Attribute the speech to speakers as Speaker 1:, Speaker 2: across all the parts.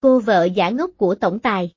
Speaker 1: Cô vợ giả ngốc của tổng tài.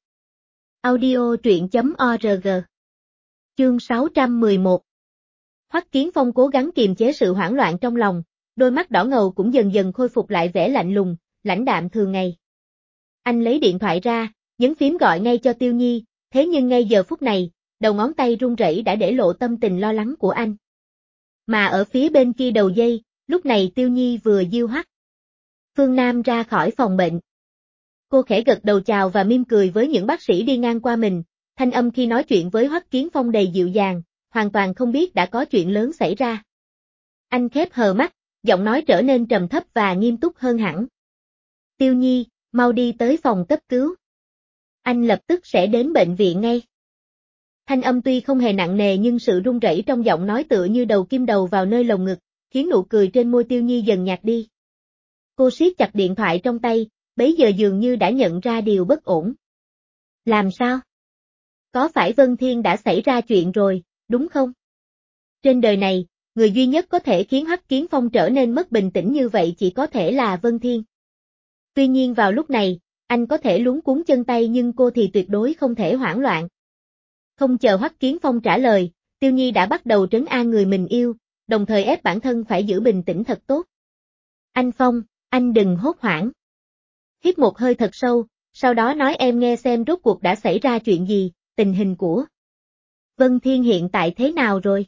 Speaker 1: Audio truyện.org. Chương 611. Hoắc Kiến Phong cố gắng kiềm chế sự hoảng loạn trong lòng, đôi mắt đỏ ngầu cũng dần dần khôi phục lại vẻ lạnh lùng, lãnh đạm thường ngày. Anh lấy điện thoại ra, nhấn phím gọi ngay cho Tiêu Nhi, thế nhưng ngay giờ phút này, đầu ngón tay run rẩy đã để lộ tâm tình lo lắng của anh. Mà ở phía bên kia đầu dây, lúc này Tiêu Nhi vừa diêu Hoắc Phương Nam ra khỏi phòng bệnh. Cô khẽ gật đầu chào và mỉm cười với những bác sĩ đi ngang qua mình, thanh âm khi nói chuyện với Hoắc Kiến Phong đầy dịu dàng, hoàn toàn không biết đã có chuyện lớn xảy ra. Anh khép hờ mắt, giọng nói trở nên trầm thấp và nghiêm túc hơn hẳn. Tiêu Nhi, mau đi tới phòng cấp cứu. Anh lập tức sẽ đến bệnh viện ngay. Thanh âm tuy không hề nặng nề nhưng sự run rẩy trong giọng nói tựa như đầu kim đầu vào nơi lồng ngực, khiến nụ cười trên môi Tiêu Nhi dần nhạt đi. Cô siết chặt điện thoại trong tay, bấy giờ dường như đã nhận ra điều bất ổn. Làm sao? Có phải Vân Thiên đã xảy ra chuyện rồi, đúng không? Trên đời này, người duy nhất có thể khiến Hoắc Kiến Phong trở nên mất bình tĩnh như vậy chỉ có thể là Vân Thiên. Tuy nhiên vào lúc này, anh có thể luống cuống chân tay nhưng cô thì tuyệt đối không thể hoảng loạn. Không chờ Hoắc Kiến Phong trả lời, Tiêu Nhi đã bắt đầu trấn an người mình yêu, đồng thời ép bản thân phải giữ bình tĩnh thật tốt. Anh Phong, anh đừng hốt hoảng. Hít một hơi thật sâu, sau đó nói em nghe xem rốt cuộc đã xảy ra chuyện gì, tình hình của Vân Thiên hiện tại thế nào rồi?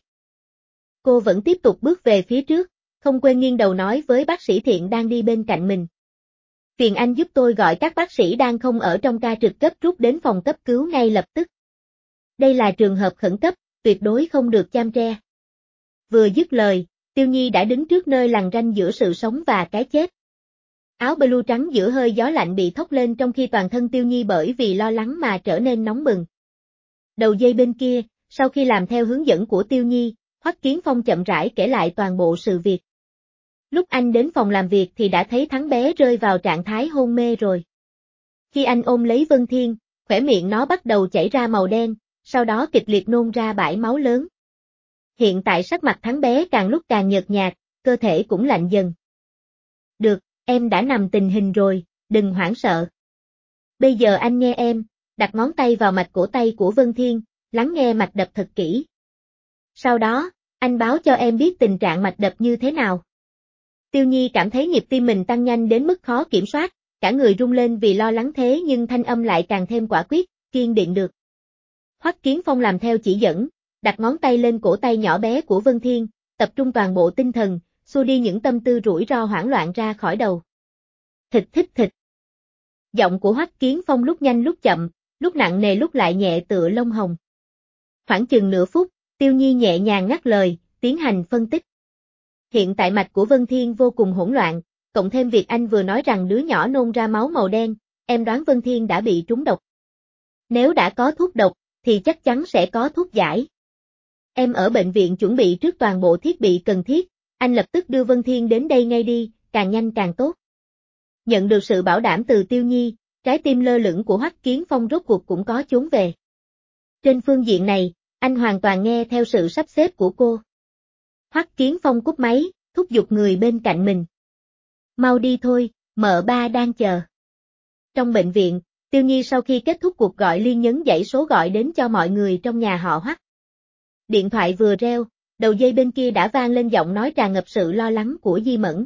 Speaker 1: Cô vẫn tiếp tục bước về phía trước, không quên nghiêng đầu nói với bác sĩ Thiện đang đi bên cạnh mình. Phiền anh giúp tôi gọi các bác sĩ đang không ở trong ca trực cấp rút đến phòng cấp cứu ngay lập tức. Đây là trường hợp khẩn cấp, tuyệt đối không được cham tre. Vừa dứt lời, Tiêu Nhi đã đứng trước nơi lằn ranh giữa sự sống và cái chết. Áo blue trắng giữa hơi gió lạnh bị thốc lên trong khi toàn thân Tiêu Nhi bởi vì lo lắng mà trở nên nóng bừng. Đầu dây bên kia, sau khi làm theo hướng dẫn của Tiêu Nhi, Hoắc Kiến Phong chậm rãi kể lại toàn bộ sự việc. Lúc anh đến phòng làm việc thì đã thấy thắng bé rơi vào trạng thái hôn mê rồi. Khi anh ôm lấy Vân Thiên, khóe miệng nó bắt đầu chảy ra màu đen, sau đó kịch liệt nôn ra bãi máu lớn. Hiện tại sắc mặt thắng bé càng lúc càng nhợt nhạt, cơ thể cũng lạnh dần. Được, em đã nằm tình hình rồi, đừng hoảng sợ. Bây giờ anh nghe em, đặt ngón tay vào mạch cổ tay của Vân Thiên, lắng nghe mạch đập thật kỹ. Sau đó, anh báo cho em biết tình trạng mạch đập như thế nào. Tiêu Nhi cảm thấy nhịp tim mình tăng nhanh đến mức khó kiểm soát, cả người rung lên vì lo lắng thế nhưng thanh âm lại càng thêm quả quyết, kiên định được. Hoắc Kiến Phong làm theo chỉ dẫn, đặt ngón tay lên cổ tay nhỏ bé của Vân Thiên, tập trung toàn bộ tinh thần, xua đi những tâm tư rủi ro hoảng loạn ra khỏi đầu. Thịt thít thịt. Giọng của Hoắc Kiến Phong lúc nhanh lúc chậm, lúc nặng nề lúc lại nhẹ tựa lông hồng. Khoảng chừng nửa phút, Tiêu Nhi nhẹ nhàng ngắt lời, tiến hành phân tích. Hiện tại mạch của Vân Thiên vô cùng hỗn loạn, cộng thêm việc anh vừa nói rằng đứa nhỏ nôn ra máu màu đen, em đoán Vân Thiên đã bị trúng độc. Nếu đã có thuốc độc, thì chắc chắn sẽ có thuốc giải. Em ở bệnh viện chuẩn bị trước toàn bộ thiết bị cần thiết, anh lập tức đưa Vân Thiên đến đây ngay đi, càng nhanh càng tốt. Nhận được sự bảo đảm từ Tiêu Nhi, trái tim lơ lửng của Hoắc Kiến Phong rốt cuộc cũng có chốn về. Trên phương diện này, anh hoàn toàn nghe theo sự sắp xếp của cô. Hoắc Kiến Phong cúp máy, thúc giục người bên cạnh mình. Mau đi thôi, mợ ba đang chờ. Trong bệnh viện, Tiêu Nhi sau khi kết thúc cuộc gọi liên nhấn dãy số gọi đến cho mọi người trong nhà họ Hoắc. Điện thoại vừa reo, đầu dây bên kia đã vang lên giọng nói tràn ngập sự lo lắng của Di Mẫn.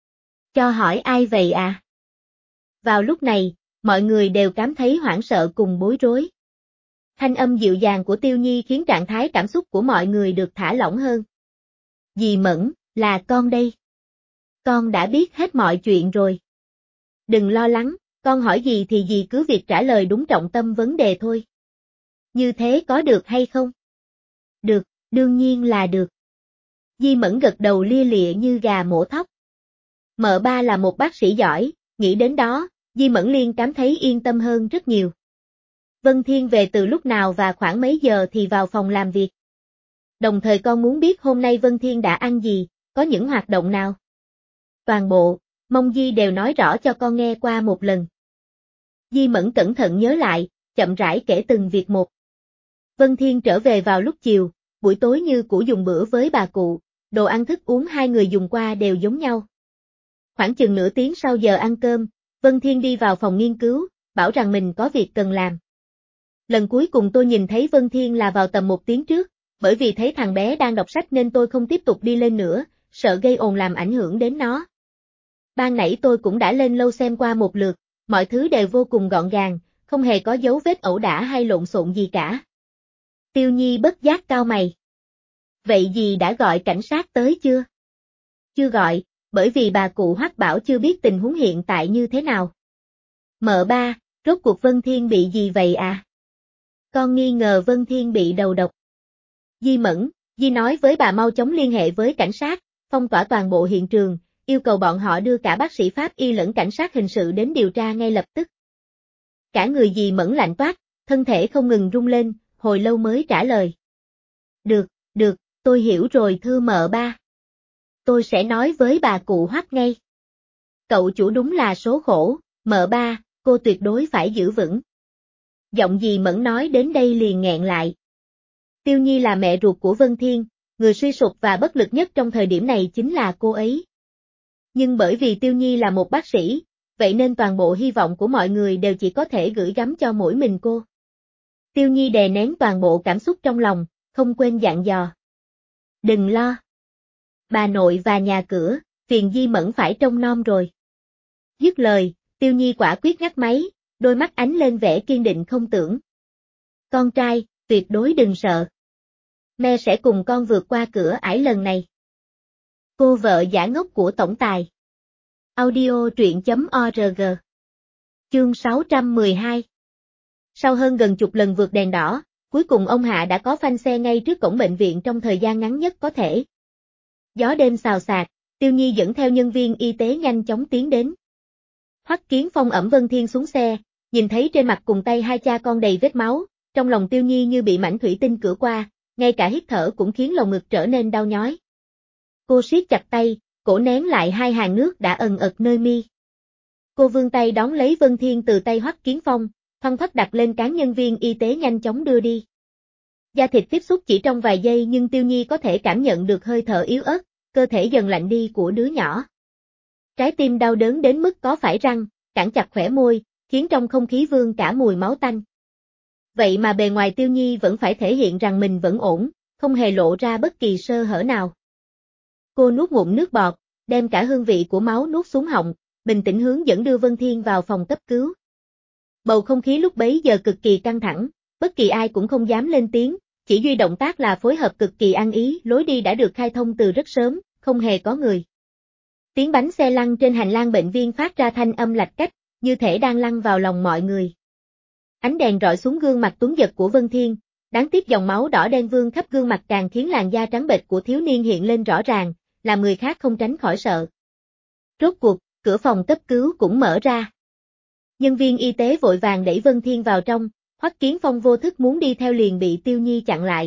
Speaker 1: Cho hỏi ai vậy à? Vào lúc này, mọi người đều cảm thấy hoảng sợ cùng bối rối. Thanh âm dịu dàng của Tiêu Nhi khiến trạng thái cảm xúc của mọi người được thả lỏng hơn. Dì Mẫn, là con đây. Con đã biết hết mọi chuyện rồi. Đừng lo lắng, con hỏi gì thì dì cứ việc trả lời đúng trọng tâm vấn đề thôi. Như thế có được hay không? Được, đương nhiên là được. Di Mẫn gật đầu lia lịa như gà mổ thóc. Mợ ba là một bác sĩ giỏi, nghĩ đến đó, Di Mẫn liền cảm thấy yên tâm hơn rất nhiều. Vân Thiên về từ lúc nào và khoảng mấy giờ thì vào phòng làm việc. Đồng thời con muốn biết hôm nay Vân Thiên đã ăn gì, có những hoạt động nào. Toàn bộ, mong Di đều nói rõ cho con nghe qua một lần. Di Mẫn cẩn thận nhớ lại, chậm rãi kể từng việc một. Vân Thiên trở về vào lúc chiều, buổi tối như cũ dùng bữa với bà cụ, đồ ăn thức uống hai người dùng qua đều giống nhau. Khoảng chừng nửa tiếng sau giờ ăn cơm, Vân Thiên đi vào phòng nghiên cứu, bảo rằng mình có việc cần làm. Lần cuối cùng tôi nhìn thấy Vân Thiên là vào tầm 1 tiếng trước, bởi vì thấy thằng bé đang đọc sách nên tôi không tiếp tục đi lên nữa, sợ gây ồn làm ảnh hưởng đến nó. Ban nãy tôi cũng đã lên lâu xem qua một lượt, mọi thứ đều vô cùng gọn gàng, không hề có dấu vết ẩu đả hay lộn xộn gì cả. Tiêu Nhi bất giác cau mày. Vậy dì đã gọi cảnh sát tới chưa? Chưa gọi, bởi vì bà cụ Hoắc bảo chưa biết tình huống hiện tại như thế nào. Mợ ba, rốt cuộc Vân Thiên bị gì vậy à? Con nghi ngờ Vân Thiên bị đầu độc. Di Mẫn, Di nói với bà mau chóng liên hệ với cảnh sát, phong tỏa toàn bộ hiện trường, yêu cầu bọn họ đưa cả bác sĩ pháp y lẫn cảnh sát hình sự đến điều tra ngay lập tức. Cả người Di Mẫn lạnh toát, thân thể không ngừng rung lên, hồi lâu mới trả lời. Được, tôi hiểu rồi thưa mợ ba. Tôi sẽ nói với bà cụ Hoắc ngay. Cậu chủ đúng là số khổ, mợ ba, cô tuyệt đối phải giữ vững. Giọng Di Mẫn nói đến đây liền nghẹn lại. Tiêu Nhi là mẹ ruột của Vân Thiên, người suy sụp và bất lực nhất trong thời điểm này chính là cô ấy. Nhưng bởi vì Tiêu Nhi là một bác sĩ, vậy nên toàn bộ hy vọng của mọi người đều chỉ có thể gửi gắm cho mỗi mình cô. Tiêu Nhi đè nén toàn bộ cảm xúc trong lòng, không quên dặn dò. Đừng lo. Bà nội và nhà cửa, phiền Di Mẫn phải trông nom rồi. Dứt lời, Tiêu Nhi quả quyết ngắt máy, đôi mắt ánh lên vẻ kiên định không tưởng. Con trai, tuyệt đối đừng sợ. Mẹ sẽ cùng con vượt qua cửa ải lần này. Cô vợ giả ngốc của tổng tài. Audio truyện.org. Chương 612. Sau hơn gần chục lần vượt đèn đỏ, cuối cùng ông Hạ đã có phanh xe ngay trước cổng bệnh viện trong thời gian ngắn nhất có thể. Gió đêm xào xạc, Tiêu Nhi dẫn theo nhân viên y tế nhanh chóng tiến đến. Hoắc Kiến Phong ẵm Vân Thiên xuống xe, nhìn thấy trên mặt cùng tay hai cha con đầy vết máu, trong lòng Tiêu Nhi như bị mảnh thủy tinh cửa qua, ngay cả hít thở cũng khiến lồng ngực trở nên đau nhói. Cô siết chặt tay, cổ nén lại hai hàng nước đã ần ật nơi mi. Cô vươn tay đón lấy Vân Thiên từ tay Hoắc Kiến Phong, thoăn thoắt đặt lên trán nhân viên y tế nhanh chóng đưa đi. Da thịt tiếp xúc chỉ trong vài giây nhưng Tiêu Nhi có thể cảm nhận được hơi thở yếu ớt, cơ thể dần lạnh đi của đứa nhỏ. Trái tim đau đớn đến mức có phải răng, cản chặt khỏe môi, khiến trong không khí vương cả mùi máu tanh. Vậy mà bề ngoài Tiêu Nhi vẫn phải thể hiện rằng mình vẫn ổn, không hề lộ ra bất kỳ sơ hở nào. Cô nuốt ngụm nước bọt, đem cả hương vị của máu nuốt xuống họng, bình tĩnh hướng dẫn đưa Vân Thiên vào phòng cấp cứu. Bầu không khí lúc bấy giờ cực kỳ căng thẳng, bất kỳ ai cũng không dám lên tiếng, chỉ duy động tác là phối hợp cực kỳ ăn ý, lối đi đã được khai thông từ rất sớm, không hề có người. Tiếng bánh xe lăn trên hành lang bệnh viện phát ra thanh âm lạch cách, như thể đang lăn vào lòng mọi người. Ánh đèn rọi xuống gương mặt tuấn giật của Vân Thiên, đáng tiếc dòng máu đỏ đen vương khắp gương mặt càng khiến làn da trắng bệch của thiếu niên hiện lên rõ ràng, làm người khác không tránh khỏi sợ. Rốt cuộc, cửa phòng cấp cứu cũng mở ra. Nhân viên y tế vội vàng đẩy Vân Thiên vào trong, Hoắc Kiến Phong vô thức muốn đi theo liền bị Tiêu Nhi chặn lại.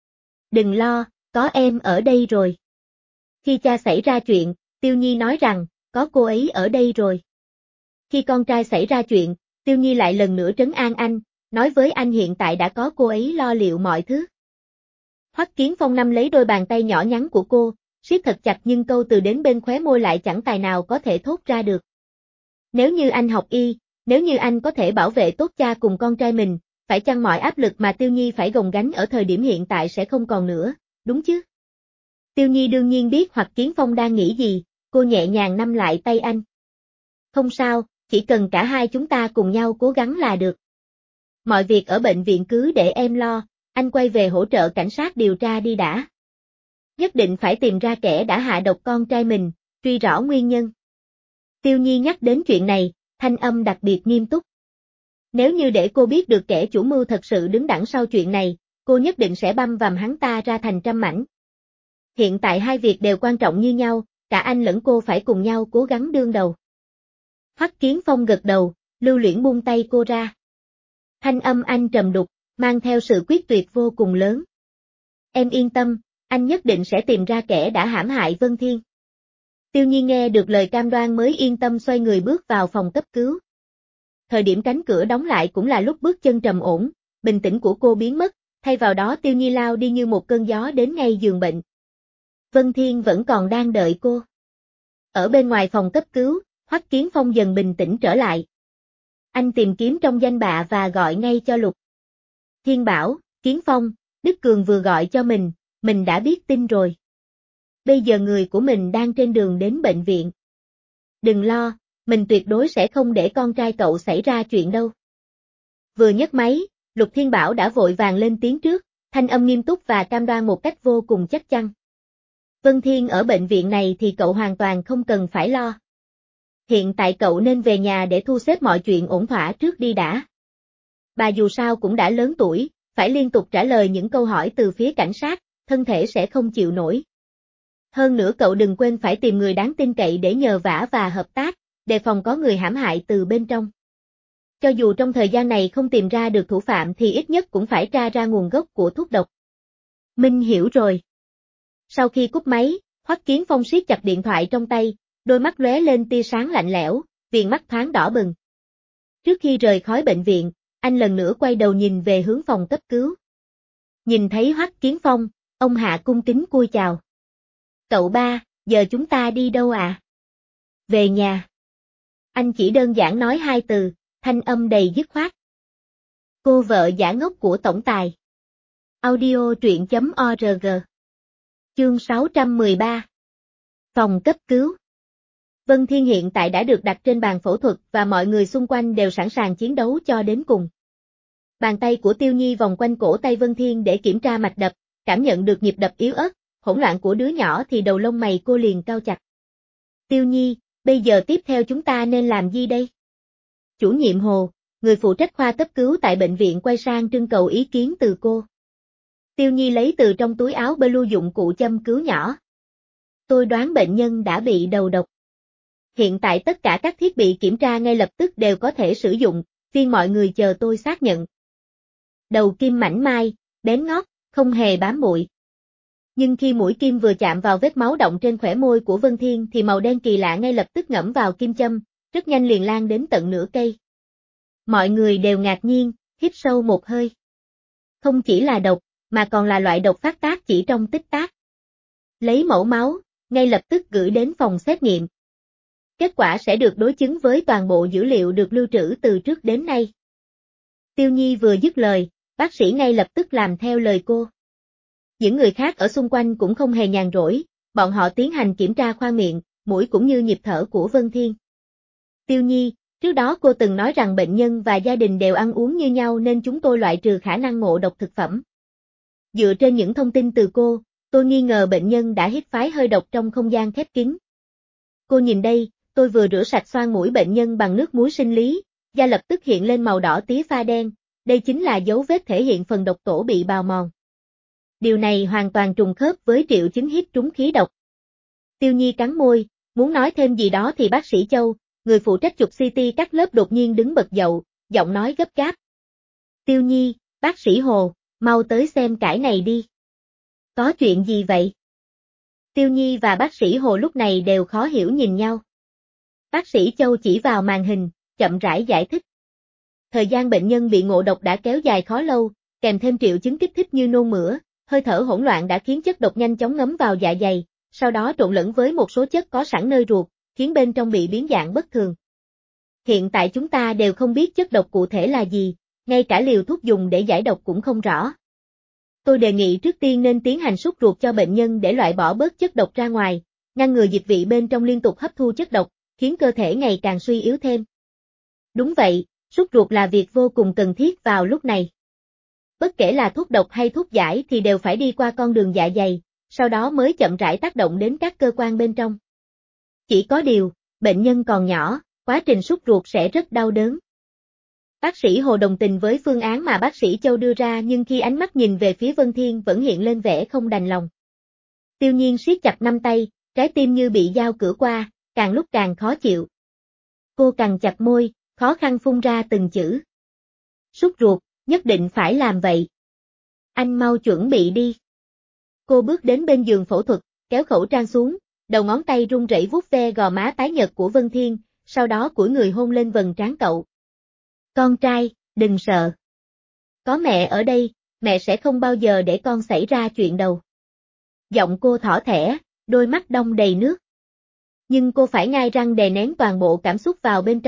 Speaker 1: Đừng lo, có em ở đây rồi. Khi cha xảy ra chuyện, Tiêu Nhi nói rằng, có cô ấy ở đây rồi. Khi con trai xảy ra chuyện, Tiêu Nhi lại lần nữa trấn an anh, nói với anh hiện tại đã có cô ấy lo liệu mọi thứ. Hoắc Kiến Phong nắm lấy đôi bàn tay nhỏ nhắn của cô, siết thật chặt nhưng câu từ đến bên khóe môi lại chẳng tài nào có thể thốt ra được. Nếu như anh học y, nếu như anh có thể bảo vệ tốt cha cùng con trai mình, phải chăng mọi áp lực mà Tiêu Nhi phải gồng gánh ở thời điểm hiện tại sẽ không còn nữa, đúng chứ? Tiêu Nhi đương nhiên biết Hoắc Kiến Phong đang nghĩ gì, cô nhẹ nhàng nắm lại tay anh. Không sao, chỉ cần cả hai chúng ta cùng nhau cố gắng là được. Mọi việc ở bệnh viện cứ để em lo, anh quay về hỗ trợ cảnh sát điều tra đi đã. Nhất định phải tìm ra kẻ đã hạ độc con trai mình, truy rõ nguyên nhân. Tiêu Nhi nhắc đến chuyện này, thanh âm đặc biệt nghiêm túc. Nếu như để cô biết được kẻ chủ mưu thật sự đứng đằng sau chuyện này, cô nhất định sẽ băm vằm hắn ta ra thành trăm mảnh. Hiện tại hai việc đều quan trọng như nhau, cả anh lẫn cô phải cùng nhau cố gắng đương đầu. Hoắc Kiến Phong gật đầu, lưu luyến buông tay cô ra. Thanh âm anh trầm đục, mang theo sự quyết tuyệt vô cùng lớn. Em yên tâm, anh nhất định sẽ tìm ra kẻ đã hãm hại Vân Thiên. Tiêu Nhi nghe được lời cam đoan mới yên tâm xoay người bước vào phòng cấp cứu. Thời điểm cánh cửa đóng lại cũng là lúc bước chân trầm ổn, bình tĩnh của cô biến mất, thay vào đó Tiêu Nhi lao đi như một cơn gió đến ngay giường bệnh. Vân Thiên vẫn còn đang đợi cô. Ở bên ngoài phòng cấp cứu, Hoắc Kiến Phong dần bình tĩnh trở lại. Anh tìm kiếm trong danh bạ và gọi ngay cho Lục Thiên Bảo, Kiến Phong, Đức Cường vừa gọi cho mình đã biết tin rồi. Bây giờ người của mình đang trên đường đến bệnh viện. Đừng lo, mình tuyệt đối sẽ không để con trai cậu xảy ra chuyện đâu. Vừa nhấc máy, Lục Thiên Bảo đã vội vàng lên tiếng trước, thanh âm nghiêm túc và cam đoan một cách vô cùng chắc chắn. Vân Thiên ở bệnh viện này thì cậu hoàn toàn không cần phải lo. Hiện tại cậu nên về nhà để thu xếp mọi chuyện ổn thỏa trước đi đã. Bà dù sao cũng đã lớn tuổi, phải liên tục trả lời những câu hỏi từ phía cảnh sát, thân thể sẽ không chịu nổi. Hơn nữa cậu đừng quên phải tìm người đáng tin cậy để nhờ vả và hợp tác, đề phòng có người hãm hại từ bên trong. Cho dù trong thời gian này không tìm ra được thủ phạm thì ít nhất cũng phải tra ra nguồn gốc của thuốc độc. Minh hiểu rồi. Sau khi cúp máy, Hoắc Kiến Phong siết chặt điện thoại trong tay, đôi mắt lóe lên tia sáng lạnh lẽo, viền mắt thoáng đỏ bừng. Trước khi rời khỏi bệnh viện, anh lần nữa quay đầu nhìn về hướng phòng cấp cứu. Nhìn thấy Hoắc Kiến Phong, ông Hạ cung kính cúi chào. Cậu ba, giờ chúng ta đi đâu à? Về nhà. Anh chỉ đơn giản nói 2 từ, thanh âm đầy dứt khoát. Cô vợ giả ngốc của tổng tài. Audio truyện.org. Chương 613. Phòng cấp cứu. Vân Thiên hiện tại đã được đặt trên bàn phẫu thuật và mọi người xung quanh đều sẵn sàng chiến đấu cho đến cùng. Bàn tay của Tiêu Nhi vòng quanh cổ tay Vân Thiên để kiểm tra mạch đập, cảm nhận được nhịp đập yếu ớt, hỗn loạn của đứa nhỏ thì đầu lông mày cô liền cau chặt. Tiêu Nhi, bây giờ tiếp theo chúng ta nên làm gì đây? Chủ nhiệm Hồ, người phụ trách khoa cấp cứu tại bệnh viện quay sang trưng cầu ý kiến từ cô. Tiêu Nhi lấy từ trong túi áo blue dụng cụ châm cứu nhỏ. Tôi đoán bệnh nhân đã bị đầu độc. Hiện tại tất cả các thiết bị kiểm tra ngay lập tức đều có thể sử dụng, phiên mọi người chờ tôi xác nhận. Đầu kim mảnh mai, bén ngót, không hề bám bụi. Nhưng khi mũi kim vừa chạm vào vết máu đọng trên khóe môi của Vân Thiên thì màu đen kỳ lạ ngay lập tức ngẫm vào kim châm, rất nhanh liền lan đến tận nửa cây. Mọi người đều ngạc nhiên, hít sâu một hơi. Không chỉ là độc, mà còn là loại độc phát tác chỉ trong tích tắc. Lấy mẫu máu, ngay lập tức gửi đến phòng xét nghiệm. Kết quả sẽ được đối chứng với toàn bộ dữ liệu được lưu trữ từ trước đến nay. Tiêu Nhi vừa dứt lời, bác sĩ ngay lập tức làm theo lời cô. Những người khác ở xung quanh cũng không hề nhàn rỗi, bọn họ tiến hành kiểm tra khoang miệng, mũi cũng như nhịp thở của Vân Thiên. Tiêu Nhi, trước đó cô từng nói rằng bệnh nhân và gia đình đều ăn uống như nhau nên chúng tôi loại trừ khả năng ngộ độc thực phẩm. Dựa trên những thông tin từ cô, tôi nghi ngờ bệnh nhân đã hít phải hơi độc trong không gian khép kín. Cô nhìn đây, tôi vừa rửa sạch xoang mũi bệnh nhân bằng nước muối sinh lý, da lập tức hiện lên màu đỏ tía pha đen, đây chính là dấu vết thể hiện phần độc tố bị bào mòn. Điều này hoàn toàn trùng khớp với triệu chứng hít trúng khí độc. Tiêu Nhi cắn môi, muốn nói thêm gì đó thì bác sĩ Châu, người phụ trách chụp CT các lớp đột nhiên đứng bật dậy, giọng nói gấp gáp. Tiêu Nhi, bác sĩ Hồ, mau tới xem cái này đi. Có chuyện gì vậy? Tiêu Nhi và bác sĩ Hồ lúc này đều khó hiểu nhìn nhau. Bác sĩ Châu chỉ vào màn hình, chậm rãi giải thích. Thời gian bệnh nhân bị ngộ độc đã kéo dài khó lâu, kèm thêm triệu chứng kích thích như nôn mửa, hơi thở hỗn loạn đã khiến chất độc nhanh chóng ngấm vào dạ dày, sau đó trộn lẫn với một số chất có sẵn nơi ruột, khiến bên trong bị biến dạng bất thường. Hiện tại chúng ta đều không biết chất độc cụ thể là gì, ngay cả liều thuốc dùng để giải độc cũng không rõ. Tôi đề nghị trước tiên nên tiến hành súc ruột cho bệnh nhân để loại bỏ bớt chất độc ra ngoài, ngăn ngừa dịch vị bên trong liên tục hấp thu chất độc, khiến cơ thể ngày càng suy yếu thêm. Đúng vậy, súc ruột là việc vô cùng cần thiết vào lúc này. Bất kể là thuốc độc hay thuốc giải thì đều phải đi qua con đường dạ dày, sau đó mới chậm rãi tác động đến các cơ quan bên trong. Chỉ có điều, bệnh nhân còn nhỏ, quá trình súc ruột sẽ rất đau đớn. Bác sĩ Hồ đồng tình với phương án mà bác sĩ Châu đưa ra nhưng khi ánh mắt nhìn về phía Vân Thiên vẫn hiện lên vẻ không đành lòng. Tiêu Nhiên siết chặt nắm tay, trái tim như bị dao cứa qua, càng lúc càng khó chịu. Cô cắn chặt môi, khó khăn phun ra từng chữ. Súc ruột, nhất định phải làm vậy. Anh mau chuẩn bị đi. Cô bước đến bên giường phẫu thuật, kéo khẩu trang xuống, đầu ngón tay run rẩy vuốt ve gò má tái nhợt của Vân Thiên, sau đó cúi người hôn lên vầng trán cậu. Con trai, đừng sợ. Có mẹ ở đây, mẹ sẽ không bao giờ để con xảy ra chuyện đâu. Giọng cô thỏ thẻ, đôi mắt đong đầy nước. Nhưng cô phải ngai răng đè nén toàn bộ cảm xúc vào bên trong,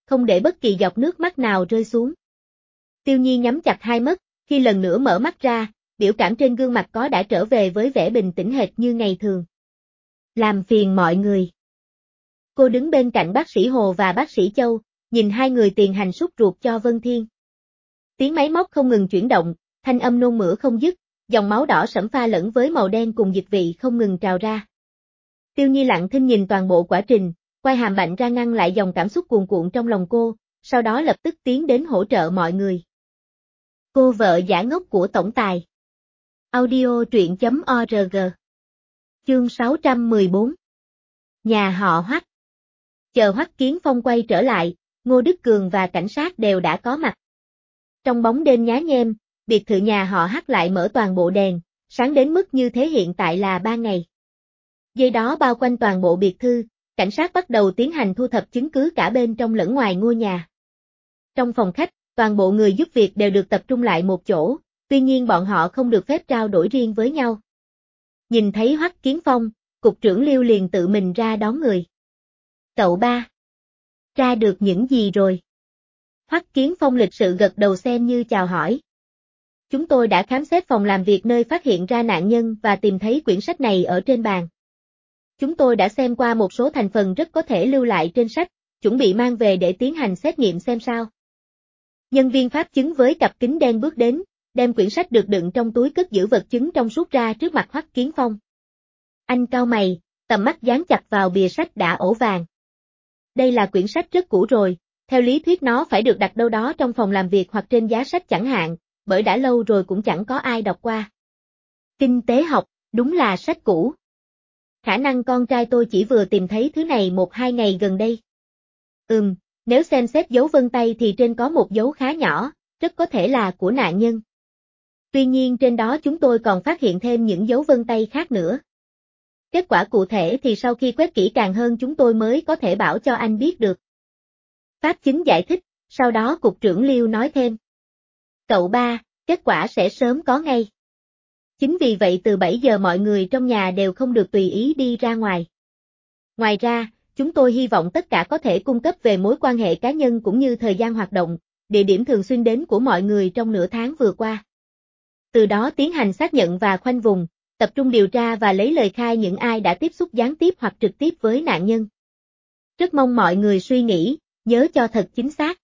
Speaker 1: không để bất kỳ giọt nước mắt nào rơi xuống. Tiêu Nhi nhắm chặt hai mắt, khi lần nữa mở mắt ra, biểu cảm trên gương mặt có đã trở về với vẻ bình tĩnh hệt như ngày thường. Làm phiền mọi người. Cô đứng bên cạnh bác sĩ Hồ và bác sĩ Châu, nhìn hai người tiền hành sút ruột cho Vân Thiên. Tiếng máy móc không ngừng chuyển động, thanh âm nôn mửa không dứt, dòng máu đỏ sẫm pha lẫn với màu đen cùng dịch vị không ngừng trào ra. Tiêu Nhi lặng thinh nhìn toàn bộ quá trình, quay hàm bạnh ra ngăn lại dòng cảm xúc cuồn cuộn trong lòng cô, sau đó lập tức tiến đến hỗ trợ mọi người. Cô vợ giả ngốc của tổng tài. Audio truyện.org. Chương 614. Nhà họ Hoắc. Chờ Hoắc Kiến Phong quay trở lại, Ngô Đức Cường và cảnh sát đều đã có mặt. Trong bóng đêm nhá nhem, biệt thự nhà họ Hoắc lại mở toàn bộ đèn, sáng đến mức như thế hiện tại là ban ngày. Dây đó bao quanh toàn bộ biệt thự, cảnh sát bắt đầu tiến hành thu thập chứng cứ cả bên trong lẫn ngoài ngôi nhà. Trong phòng khách, toàn bộ người giúp việc đều được tập trung lại một chỗ, tuy nhiên bọn họ không được phép trao đổi riêng với nhau. Nhìn thấy Hoắc Kiến Phong, cục trưởng Liêu liền tự mình ra đón người. Cậu ba. Ra được những gì rồi? Hoắc Kiến Phong lịch sự gật đầu xem như chào hỏi. Chúng tôi đã khám xét phòng làm việc nơi phát hiện ra nạn nhân và tìm thấy quyển sách này ở trên bàn. Chúng tôi đã xem qua một số thành phần rất có thể lưu lại trên sách, chuẩn bị mang về để tiến hành xét nghiệm xem sao. Nhân viên pháp chứng với cặp kính đen bước đến, đem quyển sách được đựng trong túi cất giữ vật chứng trong suốt ra trước mặt Hoắc Kiến Phong. Anh cau mày, tầm mắt dán chặt vào bìa sách đã ổ vàng. Đây là quyển sách rất cũ rồi, theo lý thuyết nó phải được đặt đâu đó trong phòng làm việc hoặc trên giá sách chẳng hạn, bởi đã lâu rồi cũng chẳng có ai đọc qua. Kinh tế học, đúng là sách cũ. Khả năng con trai tôi chỉ vừa tìm thấy thứ này 1-2 ngày gần đây. Nếu xem xét dấu vân tay thì trên có một dấu khá nhỏ, rất có thể là của nạn nhân. Tuy nhiên trên đó chúng tôi còn phát hiện thêm những dấu vân tay khác nữa. Kết quả cụ thể thì sau khi quét kỹ càng hơn chúng tôi mới có thể bảo cho anh biết được. Pháp chứng giải thích, sau đó cục trưởng Liêu nói thêm. Cậu ba, kết quả sẽ sớm có ngay. Chính vì vậy từ 7 giờ mọi người trong nhà đều không được tùy ý đi ra ngoài. Ngoài ra, chúng tôi hy vọng tất cả có thể cung cấp về mối quan hệ cá nhân cũng như thời gian hoạt động, địa điểm thường xuyên đến của mọi người trong nửa tháng vừa qua. Từ đó tiến hành xác nhận và khoanh vùng, tập trung điều tra và lấy lời khai những ai đã tiếp xúc gián tiếp hoặc trực tiếp với nạn nhân. Rất mong mọi người suy nghĩ, nhớ cho thật chính xác.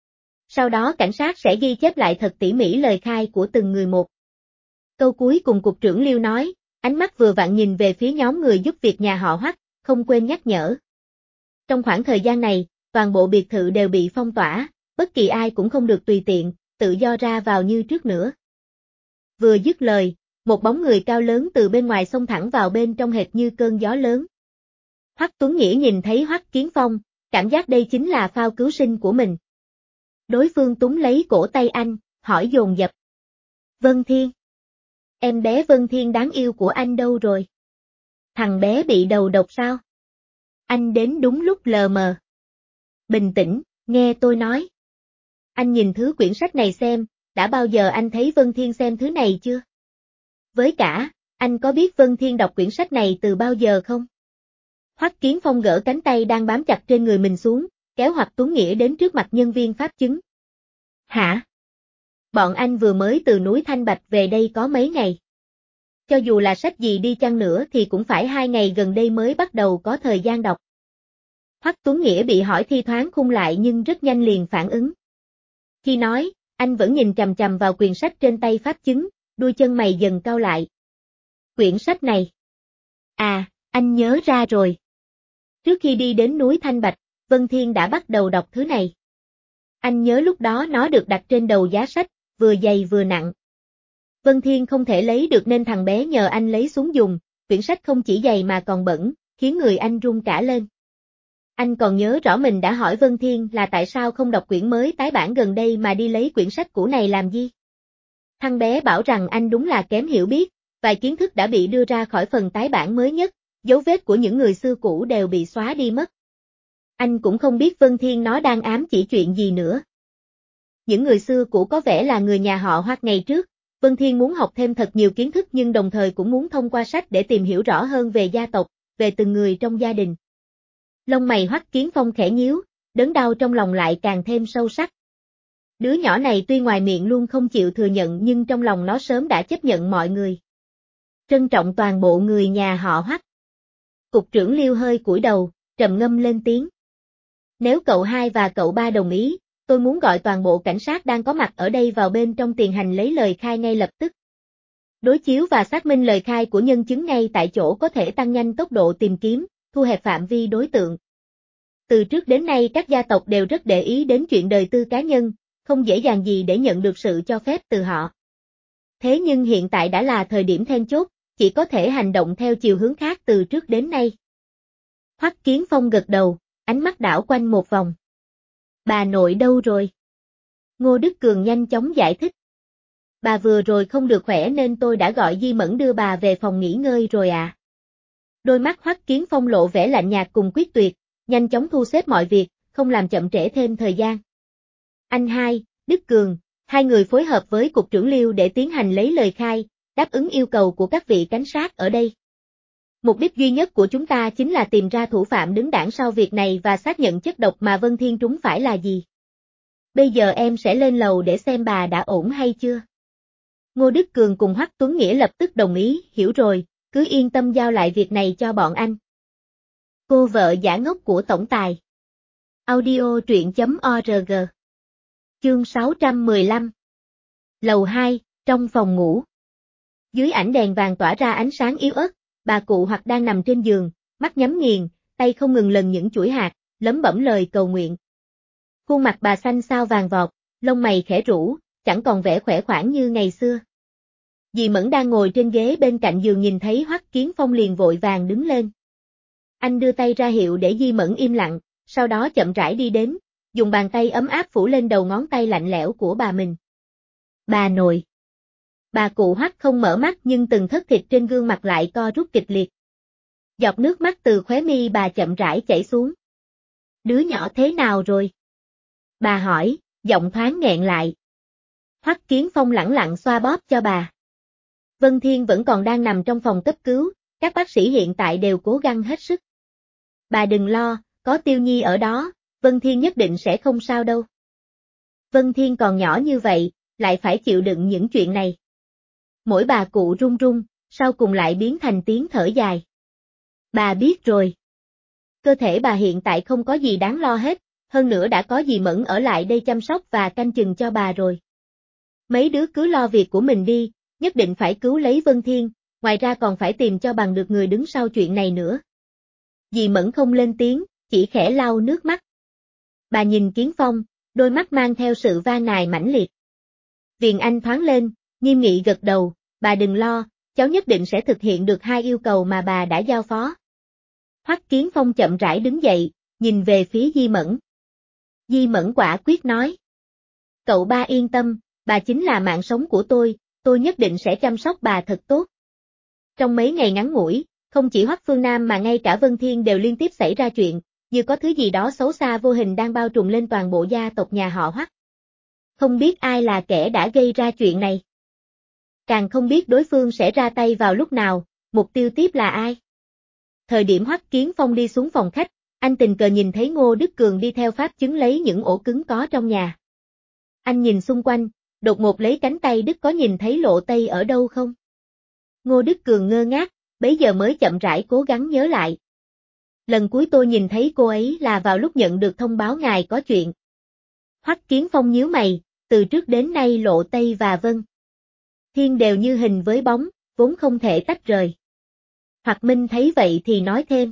Speaker 1: Sau đó cảnh sát sẽ ghi chép lại thật tỉ mỉ lời khai của từng người một. Câu cuối cùng cục trưởng Liêu nói, ánh mắt vừa vặn nhìn về phía nhóm người giúp việc nhà họ Hoắc, không quên nhắc nhở. Trong khoảng thời gian này, toàn bộ biệt thự đều bị phong tỏa, bất kỳ ai cũng không được tùy tiện, tự do ra vào như trước nữa. Vừa dứt lời, một bóng người cao lớn từ bên ngoài xông thẳng vào bên trong hệt như cơn gió lớn. Hoắc Tuấn Nghĩa nhìn thấy Hoắc Kiến Phong, cảm giác đây chính là phao cứu sinh của mình. Đối phương túm lấy cổ tay anh, hỏi dồn dập. Vân Thiên. Em bé Vân Thiên đáng yêu của anh đâu rồi? Thằng bé bị đầu độc sao? Anh đến đúng lúc lờ mờ. Bình tĩnh, nghe tôi nói. Anh nhìn thứ quyển sách này xem, đã bao giờ anh thấy Vân Thiên xem thứ này chưa? Với cả, anh có biết Vân Thiên đọc quyển sách này từ bao giờ không? Hoắc Kiến Phong gỡ cánh tay đang bám chặt trên người mình xuống, kéo Hoắc Tuấn Nghĩa đến trước mặt nhân viên pháp chứng. Hả? Bọn anh vừa mới từ núi Thanh Bạch về đây có mấy ngày. Cho dù là sách gì đi chăng nữa thì cũng phải 2 ngày gần đây mới bắt đầu có thời gian đọc. Hoắc Tuấn Nghĩa bị hỏi thi thoáng khung lại nhưng rất nhanh liền phản ứng. Khi nói, anh vẫn nhìn chằm chằm vào quyển sách trên tay pháp chứng, đuôi chân mày dần cau lại. Quyển sách này. À, anh nhớ ra rồi. Trước khi đi đến núi Thanh Bạch, Vân Thiên đã bắt đầu đọc thứ này. Anh nhớ lúc đó nó được đặt trên đầu giá sách, vừa dày vừa nặng. Vân Thiên không thể lấy được nên thằng bé nhờ anh lấy xuống dùng, quyển sách không chỉ dày mà còn bẩn, khiến người anh run cả lên. Anh còn nhớ rõ mình đã hỏi Vân Thiên là tại sao không đọc quyển mới tái bản gần đây mà đi lấy quyển sách cũ này làm gì. Thằng bé bảo rằng anh đúng là kém hiểu biết, vài kiến thức đã bị đưa ra khỏi phần tái bản mới nhất, dấu vết của những người xưa cũ đều bị xóa đi mất. Anh cũng không biết Vân Thiên nó đang ám chỉ chuyện gì nữa. Những người xưa cũ có vẻ là người nhà họ Hoắc ngày trước, Vân Thiên muốn học thêm thật nhiều kiến thức nhưng đồng thời cũng muốn thông qua sách để tìm hiểu rõ hơn về gia tộc, về từng người trong gia đình. Lông mày Hoắc Kiến Phong khẽ nhíu, đớn đau trong lòng lại càng thêm sâu sắc. Đứa nhỏ này tuy ngoài miệng luôn không chịu thừa nhận nhưng trong lòng nó sớm đã chấp nhận mọi người. Trân trọng toàn bộ người nhà họ Hoắc. Cục trưởng Liêu hơi cúi đầu, trầm ngâm lên tiếng. Nếu cậu hai và cậu ba đồng ý, tôi muốn gọi toàn bộ cảnh sát đang có mặt ở đây vào bên trong tiền hành lấy lời khai ngay lập tức. Đối chiếu và xác minh lời khai của nhân chứng ngay tại chỗ có thể tăng nhanh tốc độ tìm kiếm, thu hẹp phạm vi đối tượng. Từ trước đến nay các gia tộc đều rất để ý đến chuyện đời tư cá nhân, không dễ dàng gì để nhận được sự cho phép từ họ. Thế nhưng hiện tại đã là thời điểm then chốt, chỉ có thể hành động theo chiều hướng khác từ trước đến nay. Hoắc Kiến Phong gật đầu, ánh mắt đảo quanh một vòng. Bà nội đâu rồi? Ngô Đức Cường nhanh chóng giải thích. Bà vừa rồi không được khỏe nên tôi đã gọi Di Mẫn đưa bà về phòng nghỉ ngơi rồi à. Đôi mắt Hoắc Kiến Phong lộ vẻ lạnh nhạt cùng quyết tuyệt, nhanh chóng thu xếp mọi việc, không làm chậm trễ thêm thời gian. Anh hai, Đức Cường, hai người phối hợp với Cục trưởng Liêu để tiến hành lấy lời khai, đáp ứng yêu cầu của các vị cảnh sát ở đây. Mục đích duy nhất của chúng ta chính là tìm ra thủ phạm đứng đằng sau việc này và xác nhận chất độc mà Vân Thiên trúng phải là gì. Bây giờ em sẽ lên lầu để xem bà đã ổn hay chưa. Ngô Đức Cường cùng Hoắc Tuấn Nghĩa lập tức đồng ý, hiểu rồi, cứ yên tâm giao lại việc này cho bọn anh. Cô vợ giả ngốc của tổng tài. Audio truyện.org. Chương 615. Lầu 2, trong phòng ngủ. Dưới ánh đèn vàng tỏa ra ánh sáng yếu ớt, bà cụ Hoặc đang nằm trên giường, mắt nhắm nghiền, tay không ngừng lần những chuỗi hạt, lẩm bẩm lời cầu nguyện. Khuôn mặt bà xanh xao vàng vọt, lông mày khẽ rũ, chẳng còn vẻ khỏe khoắn như ngày xưa. Dì Mẫn đang ngồi trên ghế bên cạnh giường nhìn thấy Hoắc Kiến Phong liền vội vàng đứng lên. Anh đưa tay ra hiệu để Di Mẫn im lặng, sau đó chậm rãi đi đến, dùng bàn tay ấm áp phủ lên đầu ngón tay lạnh lẽo của bà mình. Bà nội. Bà cụ Hoắc không mở mắt nhưng từng thất thịt trên gương mặt lại co rút kịch liệt. Giọt nước mắt từ khóe mi bà chậm rãi chảy xuống. Đứa nhỏ thế nào rồi? Bà hỏi, giọng thoáng nghẹn lại. Hoắc Kiến Phong lẳng lặng xoa bóp cho bà. Vân Thiên vẫn còn đang nằm trong phòng cấp cứu, các bác sĩ hiện tại đều cố gắng hết sức. Bà đừng lo, có Tiêu Nhi ở đó, Vân Thiên nhất định sẽ không sao đâu. Vân Thiên còn nhỏ như vậy, lại phải chịu đựng những chuyện này. Mỗi bà cụ run run, sau cùng lại biến thành tiếng thở dài. Bà biết rồi. Cơ thể bà hiện tại không có gì đáng lo hết, hơn nữa đã có dì Mẫn ở lại đây chăm sóc và canh chừng cho bà rồi. Mấy đứa cứ lo việc của mình đi, nhất định phải cứu lấy Vân Thiên, ngoài ra còn phải tìm cho bằng được người đứng sau chuyện này nữa. Dì Mẫn không lên tiếng, chỉ khẽ lau nước mắt. Bà nhìn Kiến Phong, đôi mắt mang theo sự van nài mãnh liệt. Viền Anh thoáng lên, nghiêm nghị gật đầu, bà đừng lo, cháu nhất định sẽ thực hiện được hai yêu cầu mà bà đã giao phó. Hoắc Kiến Phong chậm rãi đứng dậy, nhìn về phía Di Mẫn. Di Mẫn quả quyết nói. Cậu ba yên tâm, bà chính là mạng sống của tôi nhất định sẽ chăm sóc bà thật tốt. Trong mấy ngày ngắn ngủi, không chỉ Hoắc Phương Nam mà ngay cả Vân Thiên đều liên tiếp xảy ra chuyện, như có thứ gì đó xấu xa vô hình đang bao trùm lên toàn bộ gia tộc nhà họ Hoắc. Không biết ai là kẻ đã gây ra chuyện này. Càng không biết đối phương sẽ ra tay vào lúc nào, mục tiêu tiếp là ai. Thời điểm Hoắc Kiến Phong đi xuống phòng khách, anh tình cờ nhìn thấy Ngô Đức Cường đi theo pháp chứng lấy những ổ cứng có trong nhà. Anh nhìn xung quanh, đột ngột lấy cánh tay Đức có nhìn thấy Lộ Tây ở đâu không? Ngô Đức Cường ngơ ngác, bấy giờ mới chậm rãi cố gắng nhớ lại. Lần cuối tôi nhìn thấy cô ấy là vào lúc nhận được thông báo ngài có chuyện. Hoắc Kiến Phong nhíu mày, từ trước đến nay Lộ Tây và Vân Thiên đều như hình với bóng, vốn không thể tách rời. Hoặc Minh thấy vậy thì nói thêm.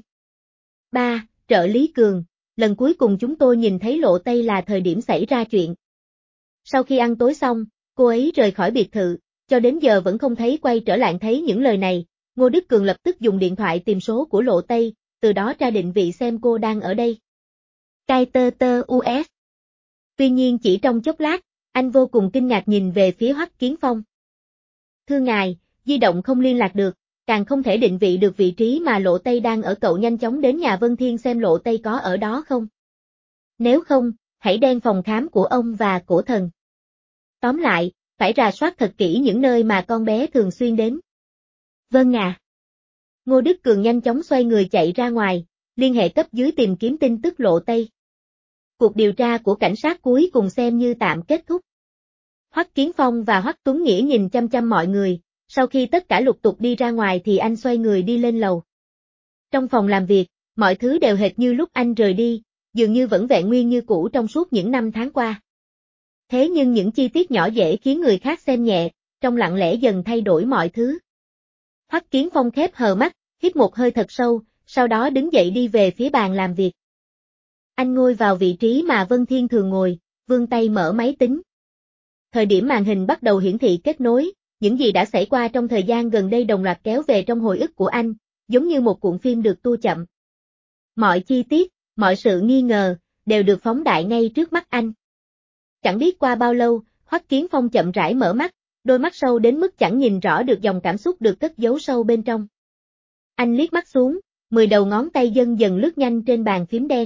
Speaker 1: Ba, trợ lý Cường, lần cuối cùng chúng tôi nhìn thấy Lộ Tây là thời điểm xảy ra chuyện. Sau khi ăn tối xong, cô ấy rời khỏi biệt thự, cho đến giờ vẫn không thấy quay trở lại. Thấy những lời này, Ngô Đức Cường lập tức dùng điện thoại tìm số của Lộ Tây, từ đó tra định vị xem cô đang ở đây. Kaiser US. Tuy nhiên chỉ trong chốc lát, anh vô cùng kinh ngạc nhìn về phía Hoắc Kiến Phong. Thưa ngài, di động không liên lạc được, càng không thể định vị được vị trí mà Lộ Tây đang ở. Cậu nhanh chóng đến nhà Vân Thiên xem Lộ Tây có ở đó không. Nếu không, hãy đen phòng khám của ông và cổ thần. Tóm lại, phải rà soát thật kỹ những nơi mà con bé thường xuyên đến. Vâng à. Ngô Đức Cường nhanh chóng xoay người chạy ra ngoài, liên hệ cấp dưới tìm kiếm tin tức Lộ Tây. Cuộc điều tra của cảnh sát cuối cùng xem như tạm kết thúc. Hoắc Kiến Phong và Hoắc Tuấn Nghĩa nhìn chăm chăm mọi người, sau khi tất cả lục tục đi ra ngoài thì anh xoay người đi lên lầu. Trong phòng làm việc, mọi thứ đều hệt như lúc anh rời đi, dường như vẫn vẹn nguyên như cũ trong suốt những năm tháng qua. Thế nhưng những chi tiết nhỏ dễ khiến người khác xem nhẹ, trong lặng lẽ dần thay đổi mọi thứ. Hoắc Kiến Phong khép hờ mắt, hít một hơi thật sâu, sau đó đứng dậy đi về phía bàn làm việc. Anh ngồi vào vị trí mà Vân Thiên thường ngồi, vươn tay mở máy tính. Thời điểm màn hình bắt đầu hiển thị kết nối, những gì đã xảy qua trong thời gian gần đây đồng loạt kéo về trong hồi ức của anh, giống như một cuộn phim được tua chậm. Mọi chi tiết, mọi sự nghi ngờ, đều được phóng đại ngay trước mắt anh. Chẳng biết qua bao lâu, Hoắc Kiến Phong chậm rãi mở mắt, đôi mắt sâu đến mức chẳng nhìn rõ được dòng cảm xúc được cất giấu sâu bên trong. Anh liếc mắt xuống, 10 đầu ngón tay dần dần lướt nhanh trên bàn phím đen.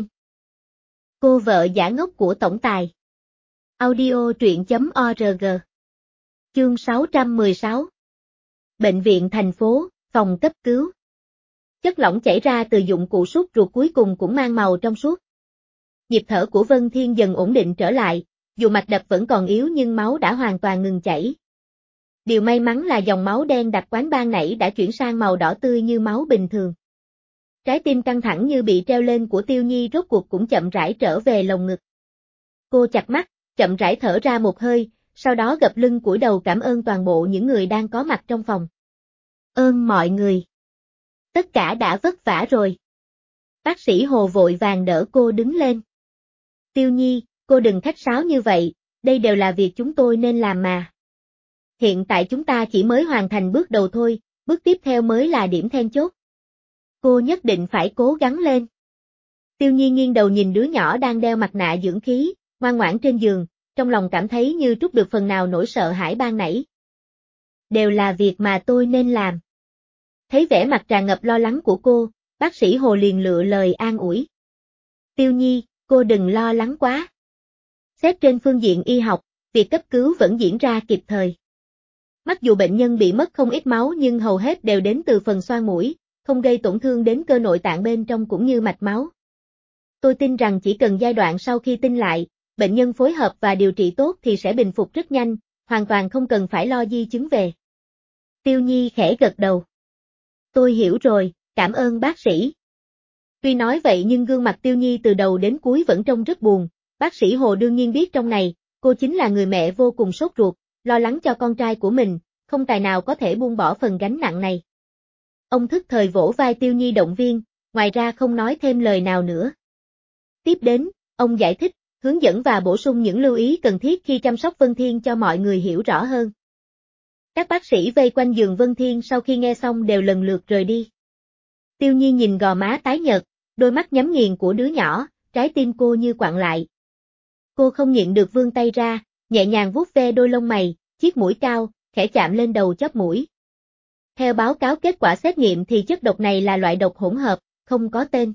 Speaker 1: Cô vợ giả ngốc của tổng tài. Audio truyện.org. Chương 616. Bệnh viện thành phố, phòng cấp cứu. Chất lỏng chảy ra từ dụng cụ sút ruột cuối cùng cũng mang màu trong suốt. Nhịp thở của Vân Thiên dần ổn định trở lại, dù mạch đập vẫn còn yếu nhưng máu đã hoàn toàn ngừng chảy. Điều may mắn là dòng máu đen đặc quánh ban nãy đã chuyển sang màu đỏ tươi như máu bình thường. Trái tim căng thẳng như bị treo lên của Tiêu Nhi rốt cuộc cũng chậm rãi trở về lồng ngực. Cô chặt mắt, chậm rãi thở ra một hơi, sau đó gập lưng cúi đầu cảm ơn toàn bộ những người đang có mặt trong phòng. Ơn mọi người. Tất cả đã vất vả rồi. Bác sĩ Hồ vội vàng đỡ cô đứng lên. Tiêu Nhi, cô đừng khách sáo như vậy, đây đều là việc chúng tôi nên làm mà. Hiện tại chúng ta chỉ mới hoàn thành bước đầu thôi, bước tiếp theo mới là điểm then chốt. Cô nhất định phải cố gắng lên. Tiêu Nhi nghiêng đầu nhìn đứa nhỏ đang đeo mặt nạ dưỡng khí, ngoan ngoãn trên giường, trong lòng cảm thấy như trút được phần nào nỗi sợ hãi ban nãy. Đều là việc mà tôi nên làm. Thấy vẻ mặt tràn ngập lo lắng của cô, bác sĩ Hồ liền lựa lời an ủi. Tiêu Nhi, cô đừng lo lắng quá. Xét trên phương diện y học, việc cấp cứu vẫn diễn ra kịp thời. Mặc dù bệnh nhân bị mất không ít máu nhưng hầu hết đều đến từ phần xoang mũi, không gây tổn thương đến cơ nội tạng bên trong cũng như mạch máu. Tôi tin rằng chỉ cần giai đoạn sau khi tinh lại, bệnh nhân phối hợp và điều trị tốt thì sẽ bình phục rất nhanh, hoàn toàn không cần phải lo di chứng về. Tiêu Nhi khẽ gật đầu. Tôi hiểu rồi, cảm ơn bác sĩ. Tuy nói vậy nhưng gương mặt Tiêu Nhi từ đầu đến cuối vẫn trông rất buồn, bác sĩ Hồ đương nhiên biết trong này, cô chính là người mẹ vô cùng sốt ruột, lo lắng cho con trai của mình, không tài nào có thể buông bỏ phần gánh nặng này. Ông thức thời vỗ vai Tiêu Nhi động viên, ngoài ra không nói thêm lời nào nữa. Tiếp đến, ông giải thích, hướng dẫn và bổ sung những lưu ý cần thiết khi chăm sóc Vân Thiên cho mọi người hiểu rõ hơn. Các bác sĩ vây quanh giường Vân Thiên sau khi nghe xong đều lần lượt rời đi. Tiêu Nhi nhìn gò má tái nhợt, đôi mắt nhắm nghiền của đứa nhỏ, trái tim cô như quặn lại. Cô không nhịn được vươn tay ra, nhẹ nhàng vuốt ve đôi lông mày, chiếc mũi cao, khẽ chạm lên đầu chóp mũi. Theo báo cáo kết quả xét nghiệm thì chất độc này là loại độc hỗn hợp, không có tên.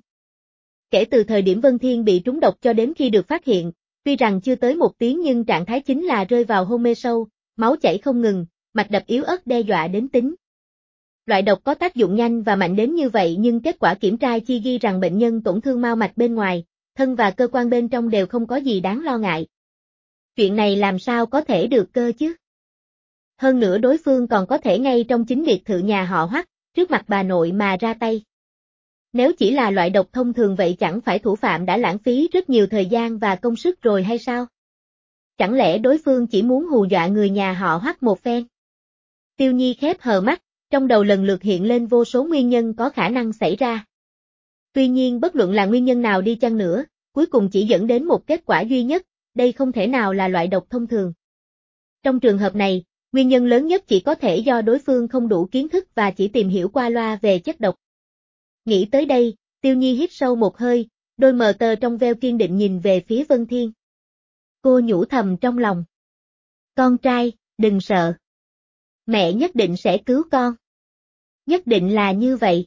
Speaker 1: Kể từ thời điểm Vân Thiên bị trúng độc cho đến khi được phát hiện, tuy rằng chưa tới 1 tiếng nhưng trạng thái chính là rơi vào hôn mê sâu, máu chảy không ngừng, mạch đập yếu ớt đe dọa đến tính. Loại độc có tác dụng nhanh và mạnh đến như vậy nhưng kết quả kiểm tra chỉ ghi rằng bệnh nhân tổn thương mao mạch bên ngoài, thân và cơ quan bên trong đều không có gì đáng lo ngại. Chuyện này làm sao có thể được cơ chứ? Hơn nữa đối phương còn có thể ngay trong chính biệt thự nhà họ Hoắc, trước mặt bà nội mà ra tay. Nếu chỉ là loại độc thông thường vậy chẳng phải thủ phạm đã lãng phí rất nhiều thời gian và công sức rồi hay sao? Chẳng lẽ đối phương chỉ muốn hù dọa người nhà họ Hoắc một phen? Tiêu Nhi khép hờ mắt, trong đầu lần lượt hiện lên vô số nguyên nhân có khả năng xảy ra. Tuy nhiên bất luận là nguyên nhân nào đi chăng nữa, cuối cùng chỉ dẫn đến một kết quả duy nhất, đây không thể nào là loại độc thông thường. Trong trường hợp này, nguyên nhân lớn nhất chỉ có thể do đối phương không đủ kiến thức và chỉ tìm hiểu qua loa về chất độc. Nghĩ tới đây, Tiêu Nhi hít sâu một hơi, đôi mờ tờ trong veo kiên định nhìn về phía Vân Thiên. Cô nhủ thầm trong lòng. Con trai, đừng sợ. Mẹ nhất định sẽ cứu con. Nhất định là như vậy.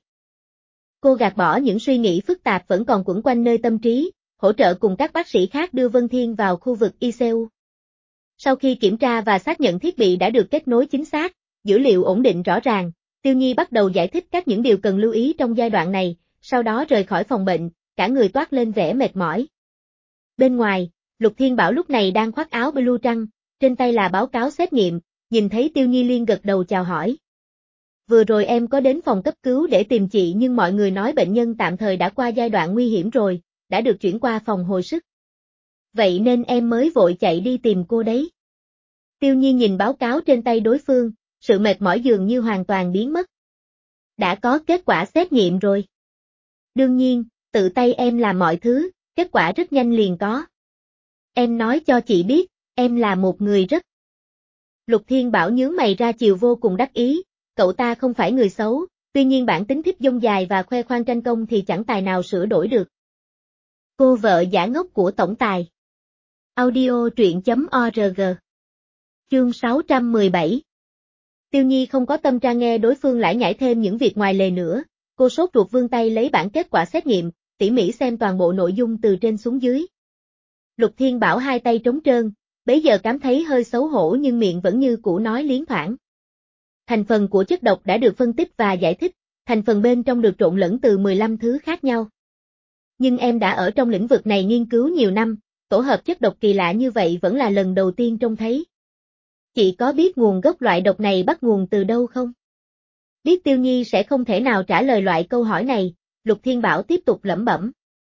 Speaker 1: Cô gạt bỏ những suy nghĩ phức tạp vẫn còn quẩn quanh nơi tâm trí, hỗ trợ cùng các bác sĩ khác đưa Vân Thiên vào khu vực ICU. Sau khi kiểm tra và xác nhận thiết bị đã được kết nối chính xác, dữ liệu ổn định rõ ràng, Tiêu Nhi bắt đầu giải thích các những điều cần lưu ý trong giai đoạn này, sau đó rời khỏi phòng bệnh, cả người toát lên vẻ mệt mỏi. Bên ngoài, Lục Thiên Bảo lúc này đang khoác áo blue trăng, trên tay là báo cáo xét nghiệm, nhìn thấy Tiêu Nhi liền gật đầu chào hỏi. Vừa rồi em có đến phòng cấp cứu để tìm chị nhưng mọi người nói bệnh nhân tạm thời đã qua giai đoạn nguy hiểm rồi, đã được chuyển qua phòng hồi sức. Vậy nên em mới vội chạy đi tìm cô đấy. Tiêu Nhi nhìn báo cáo trên tay đối phương, sự mệt mỏi dường như hoàn toàn biến mất. Đã có kết quả xét nghiệm rồi. Đương nhiên, tự tay em làm mọi thứ, kết quả rất nhanh liền có. Em nói cho chị biết, em là một người rất. Lục Thiên Bảo nhướng mày ra chiều vô cùng đắc ý, cậu ta không phải người xấu, tuy nhiên bản tính thích dông dài và khoe khoang tranh công thì chẳng tài nào sửa đổi được. Cô vợ giả ngốc của tổng tài. Audio truyện.org. Chương 617. Tiêu Nhi không có tâm trạng nghe đối phương lải nhải thêm những việc ngoài lề nữa, cô sốt ruột vươn tay lấy bản kết quả xét nghiệm, tỉ mỉ xem toàn bộ nội dung từ trên xuống dưới. Lục Thiên Bảo hai tay trống trơn, bấy giờ cảm thấy hơi xấu hổ nhưng miệng vẫn như cũ nói liến thoảng. Thành phần của chất độc đã được phân tích và giải thích, thành phần bên trong được trộn lẫn từ 15 thứ khác nhau. Nhưng em đã ở trong lĩnh vực này nghiên cứu nhiều năm, tổ hợp chất độc kỳ lạ như vậy vẫn là lần đầu tiên trông thấy. Chị có biết nguồn gốc loại độc này bắt nguồn từ đâu không? Biết Tiêu Nhi sẽ không thể nào trả lời loại câu hỏi này, Lục Thiên Bảo tiếp tục lẩm bẩm.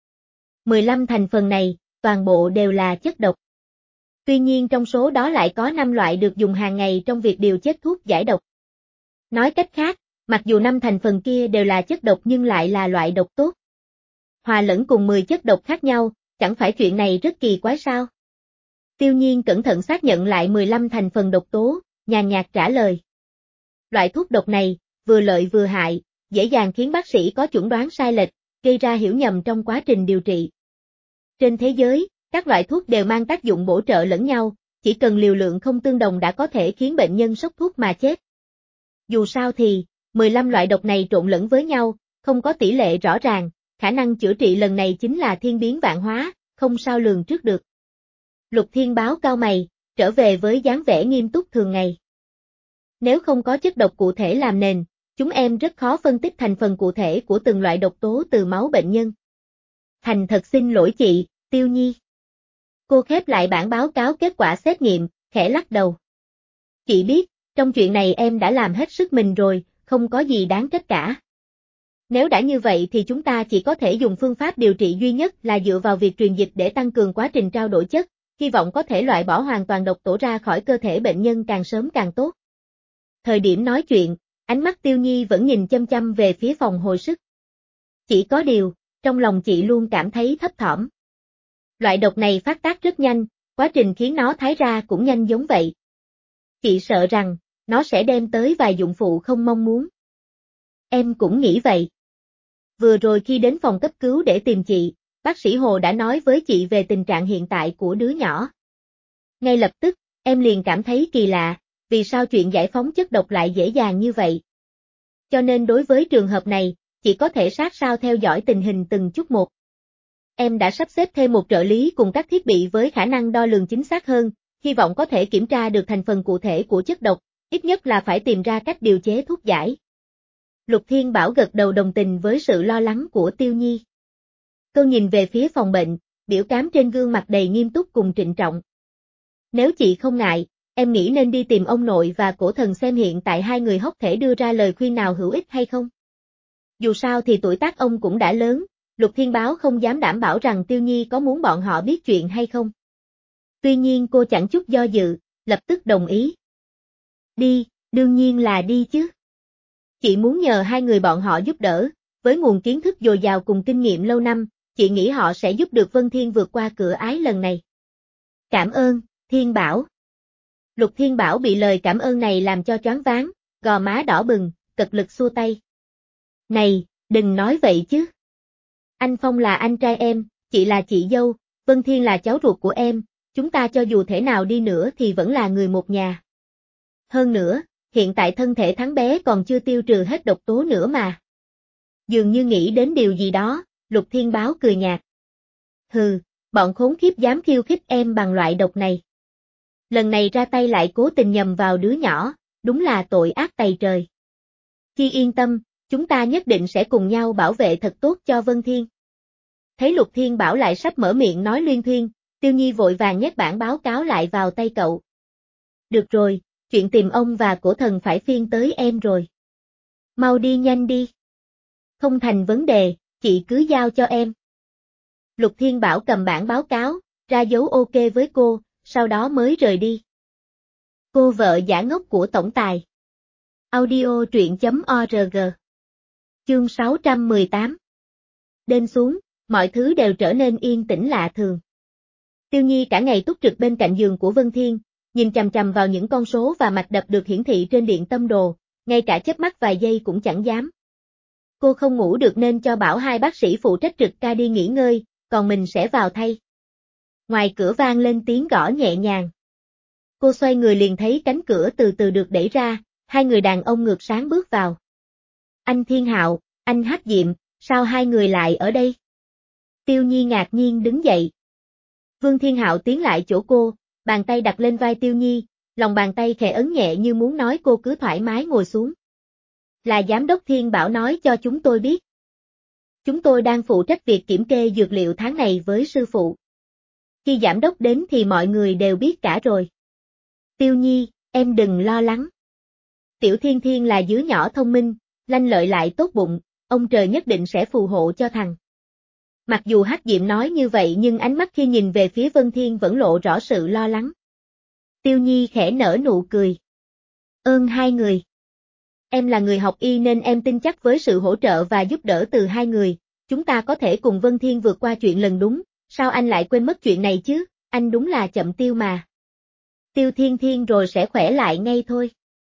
Speaker 1: 15 thành phần này, toàn bộ đều là chất độc. Tuy nhiên trong số đó lại có 5 loại được dùng hàng ngày trong việc điều chế thuốc giải độc. Nói cách khác, mặc dù 5 thành phần kia đều là chất độc nhưng lại là loại độc tốt. Hòa lẫn cùng 10 chất độc khác nhau, chẳng phải chuyện này rất kỳ quái sao? Tiêu Nhiên cẩn thận xác nhận lại 15 thành phần độc tố, nhàn nhạt trả lời. Loại thuốc độc này, vừa lợi vừa hại, dễ dàng khiến bác sĩ có chẩn đoán sai lệch, gây ra hiểu nhầm trong quá trình điều trị. Trên thế giới, các loại thuốc đều mang tác dụng bổ trợ lẫn nhau, chỉ cần liều lượng không tương đồng đã có thể khiến bệnh nhân sốc thuốc mà chết. Dù sao thì, 15 loại độc này trộn lẫn với nhau, không có tỷ lệ rõ ràng, khả năng chữa trị lần này chính là thiên biến vạn hóa, không sao lường trước được. Lục Thiên Báo cau mày, trở về với dáng vẻ nghiêm túc thường ngày. Nếu không có chất độc cụ thể làm nền, chúng em rất khó phân tích thành phần cụ thể của từng loại độc tố từ máu bệnh nhân. Thành thật xin lỗi chị, Tiêu Nhi. Cô khép lại bản báo cáo kết quả xét nghiệm, khẽ lắc đầu. Chị biết, trong chuyện này em đã làm hết sức mình rồi, không có gì đáng trách cả. Nếu đã như vậy thì chúng ta chỉ có thể dùng phương pháp điều trị duy nhất là dựa vào việc truyền dịch để tăng cường quá trình trao đổi chất, hy vọng có thể loại bỏ hoàn toàn độc tố ra khỏi cơ thể bệnh nhân càng sớm càng tốt. Thời điểm nói chuyện, ánh mắt Tiêu Nhi vẫn nhìn chăm chăm về phía phòng hồi sức. Chỉ có điều, trong lòng chị luôn cảm thấy thấp thỏm. Loại độc này phát tác rất nhanh, quá trình khiến nó thái ra cũng nhanh giống vậy. Chị sợ rằng, nó sẽ đem tới vài dụng phụ không mong muốn. Em cũng nghĩ vậy. Vừa rồi khi đến phòng cấp cứu để tìm chị, bác sĩ Hồ đã nói với chị về tình trạng hiện tại của đứa nhỏ. Ngay lập tức, em liền cảm thấy kỳ lạ, vì sao chuyện giải phóng chất độc lại dễ dàng như vậy. Cho nên đối với trường hợp này, chị có thể sát sao theo dõi tình hình từng chút một. Em đã sắp xếp thêm một trợ lý cùng các thiết bị với khả năng đo lường chính xác hơn, hy vọng có thể kiểm tra được thành phần cụ thể của chất độc, ít nhất là phải tìm ra cách điều chế thuốc giải. Lục Thiên Bảo gật đầu đồng tình với sự lo lắng của Tiêu Nhi. Cô nhìn về phía phòng bệnh, biểu cảm trên gương mặt đầy nghiêm túc cùng trịnh trọng. Nếu chị không ngại, em nghĩ nên đi tìm ông nội và cổ thần xem hiện tại hai người hốc thể đưa ra lời khuyên nào hữu ích hay không. Dù sao thì tuổi tác ông cũng đã lớn, Lục Thiên Báo không dám đảm bảo rằng Tiêu Nhi có muốn bọn họ biết chuyện hay không. Tuy nhiên cô chẳng chút do dự, lập tức đồng ý. Đi, đương nhiên là đi chứ. Chị muốn nhờ hai người bọn họ giúp đỡ, với nguồn kiến thức dồi dào cùng kinh nghiệm lâu năm, chị nghĩ họ sẽ giúp được Vân Thiên vượt qua cửa ái lần này. Cảm ơn, Thiên Bảo. Lục Thiên Bảo bị lời cảm ơn này làm cho choáng váng, gò má đỏ bừng, cật lực xua tay. Này, đừng nói vậy chứ. Anh Phong là anh trai em, chị là chị dâu, Vân Thiên là cháu ruột của em, chúng ta cho dù thể nào đi nữa thì vẫn là người một nhà. Hơn nữa, hiện tại thân thể thắng bé còn chưa tiêu trừ hết độc tố nữa mà. Dường như nghĩ đến điều gì đó, Lục Thiên Báo cười nhạt. Hừ, bọn khốn khiếp dám khiêu khích em bằng loại độc này. Lần này ra tay lại cố tình nhầm vào đứa nhỏ, đúng là tội ác tày trời. Chi yên tâm, chúng ta nhất định sẽ cùng nhau bảo vệ thật tốt cho Vân Thiên. Thấy Lục Thiên Bảo lại sắp mở miệng nói luyên thuyên, Tiêu Nhi vội vàng nhét bản báo cáo lại vào tay cậu. Được rồi, chuyện tìm ông và cổ thần phải phiên tới em rồi. Mau đi nhanh đi. Không thành vấn đề, chị cứ giao cho em. Lục Thiên Bảo cầm bản báo cáo, ra dấu OK với cô, sau đó mới rời đi. Cô vợ giả ngốc của tổng tài. Audio truyện.org. Chương 618. Đêm xuống, mọi thứ đều trở nên yên tĩnh lạ thường. Tiêu Nhi cả ngày túc trực bên cạnh giường của Vân Thiên, nhìn chằm chằm vào những con số và mạch đập được hiển thị trên điện tâm đồ, ngay cả chớp mắt vài giây cũng chẳng dám. Cô không ngủ được nên cho bảo hai bác sĩ phụ trách trực ca đi nghỉ ngơi, còn mình sẽ vào thay. Ngoài cửa vang lên tiếng gõ nhẹ nhàng. Cô xoay người liền thấy cánh cửa từ từ được đẩy ra, hai người đàn ông ngược sáng bước vào. Anh Thiên Hạo, anh Hắc Diệm, sao hai người lại ở đây? Tiêu Nhi ngạc nhiên đứng dậy. Vương Thiên Hạo tiến lại chỗ cô, bàn tay đặt lên vai Tiêu Nhi, lòng bàn tay khẽ ấn nhẹ như muốn nói cô cứ thoải mái ngồi xuống. Là giám đốc Thiên Bảo nói cho chúng tôi biết. Chúng tôi đang phụ trách việc kiểm kê dược liệu tháng này với sư phụ. Khi giám đốc đến thì mọi người đều biết cả rồi. Tiêu Nhi, em đừng lo lắng. Tiểu Thiên Thiên là đứa nhỏ thông minh, lanh lợi lại tốt bụng, ông trời nhất định sẽ phù hộ cho thằng. Mặc dù Hắc Diệm nói như vậy nhưng ánh mắt khi nhìn về phía Vân Thiên vẫn lộ rõ sự lo lắng. Tiêu Nhi khẽ nở nụ cười. Ơn hai người. Em là người học y nên em tin chắc với sự hỗ trợ và giúp đỡ từ hai người, chúng ta có thể cùng Vân Thiên vượt qua chuyện lần đúng, sao anh lại quên mất chuyện này chứ, anh đúng là chậm tiêu mà. Tiêu Thiên Thiên rồi sẽ khỏe lại ngay thôi.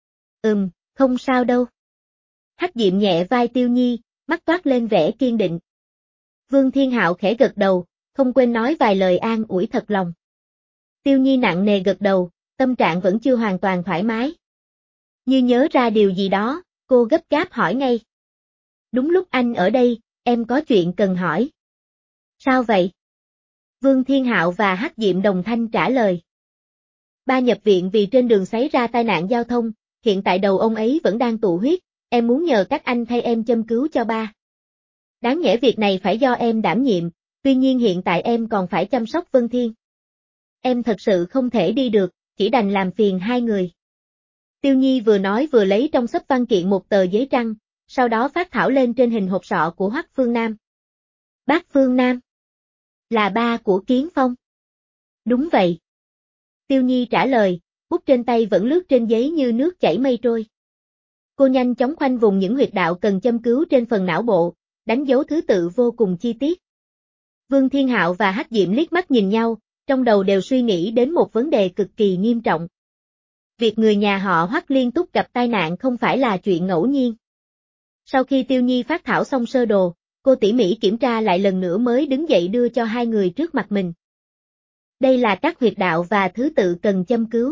Speaker 1: Không sao đâu. Hắc Diệm nhẹ vai Tiêu Nhi, mắt toát lên vẻ kiên định. Vương Thiên Hạo khẽ gật đầu, không quên nói vài lời an ủi thật lòng. Tiêu Nhi nặng nề gật đầu, tâm trạng vẫn chưa hoàn toàn thoải mái. Như nhớ ra điều gì đó, cô gấp gáp hỏi ngay. Đúng lúc anh ở đây, em có chuyện cần hỏi. Sao vậy? Vương Thiên Hạo và Hắc Diệm đồng thanh trả lời. Ba nhập viện vì trên đường xảy ra tai nạn giao thông, hiện tại đầu ông ấy vẫn đang tụ huyết, em muốn nhờ các anh thay em châm cứu cho ba. Đáng nhẽ việc này phải do em đảm nhiệm, tuy nhiên hiện tại em còn phải chăm sóc Vân Thiên. Em thật sự không thể đi được, chỉ đành làm phiền hai người. Tiêu Nhi vừa nói vừa lấy trong xấp văn kiện một tờ giấy trắng, sau đó phác thảo lên trên hình hộp sọ của Hoắc Phương Nam. Bác Phương Nam? Là ba của Kiến Phong. Đúng vậy. Tiêu Nhi trả lời, bút trên tay vẫn lướt trên giấy như nước chảy mây trôi. Cô nhanh chóng khoanh vùng những huyệt đạo cần châm cứu trên phần não bộ, đánh dấu thứ tự vô cùng chi tiết. Vương Thiên Hạo và Hắc Diệm liếc mắt nhìn nhau, trong đầu đều suy nghĩ đến một vấn đề cực kỳ nghiêm trọng. Việc người nhà họ Hoắc liên tục gặp tai nạn không phải là chuyện ngẫu nhiên. Sau khi Tiêu Nhi phác thảo xong sơ đồ, cô tỉ mỉ kiểm tra lại lần nữa mới đứng dậy đưa cho hai người trước mặt mình. Đây là các huyệt đạo và thứ tự cần châm cứu.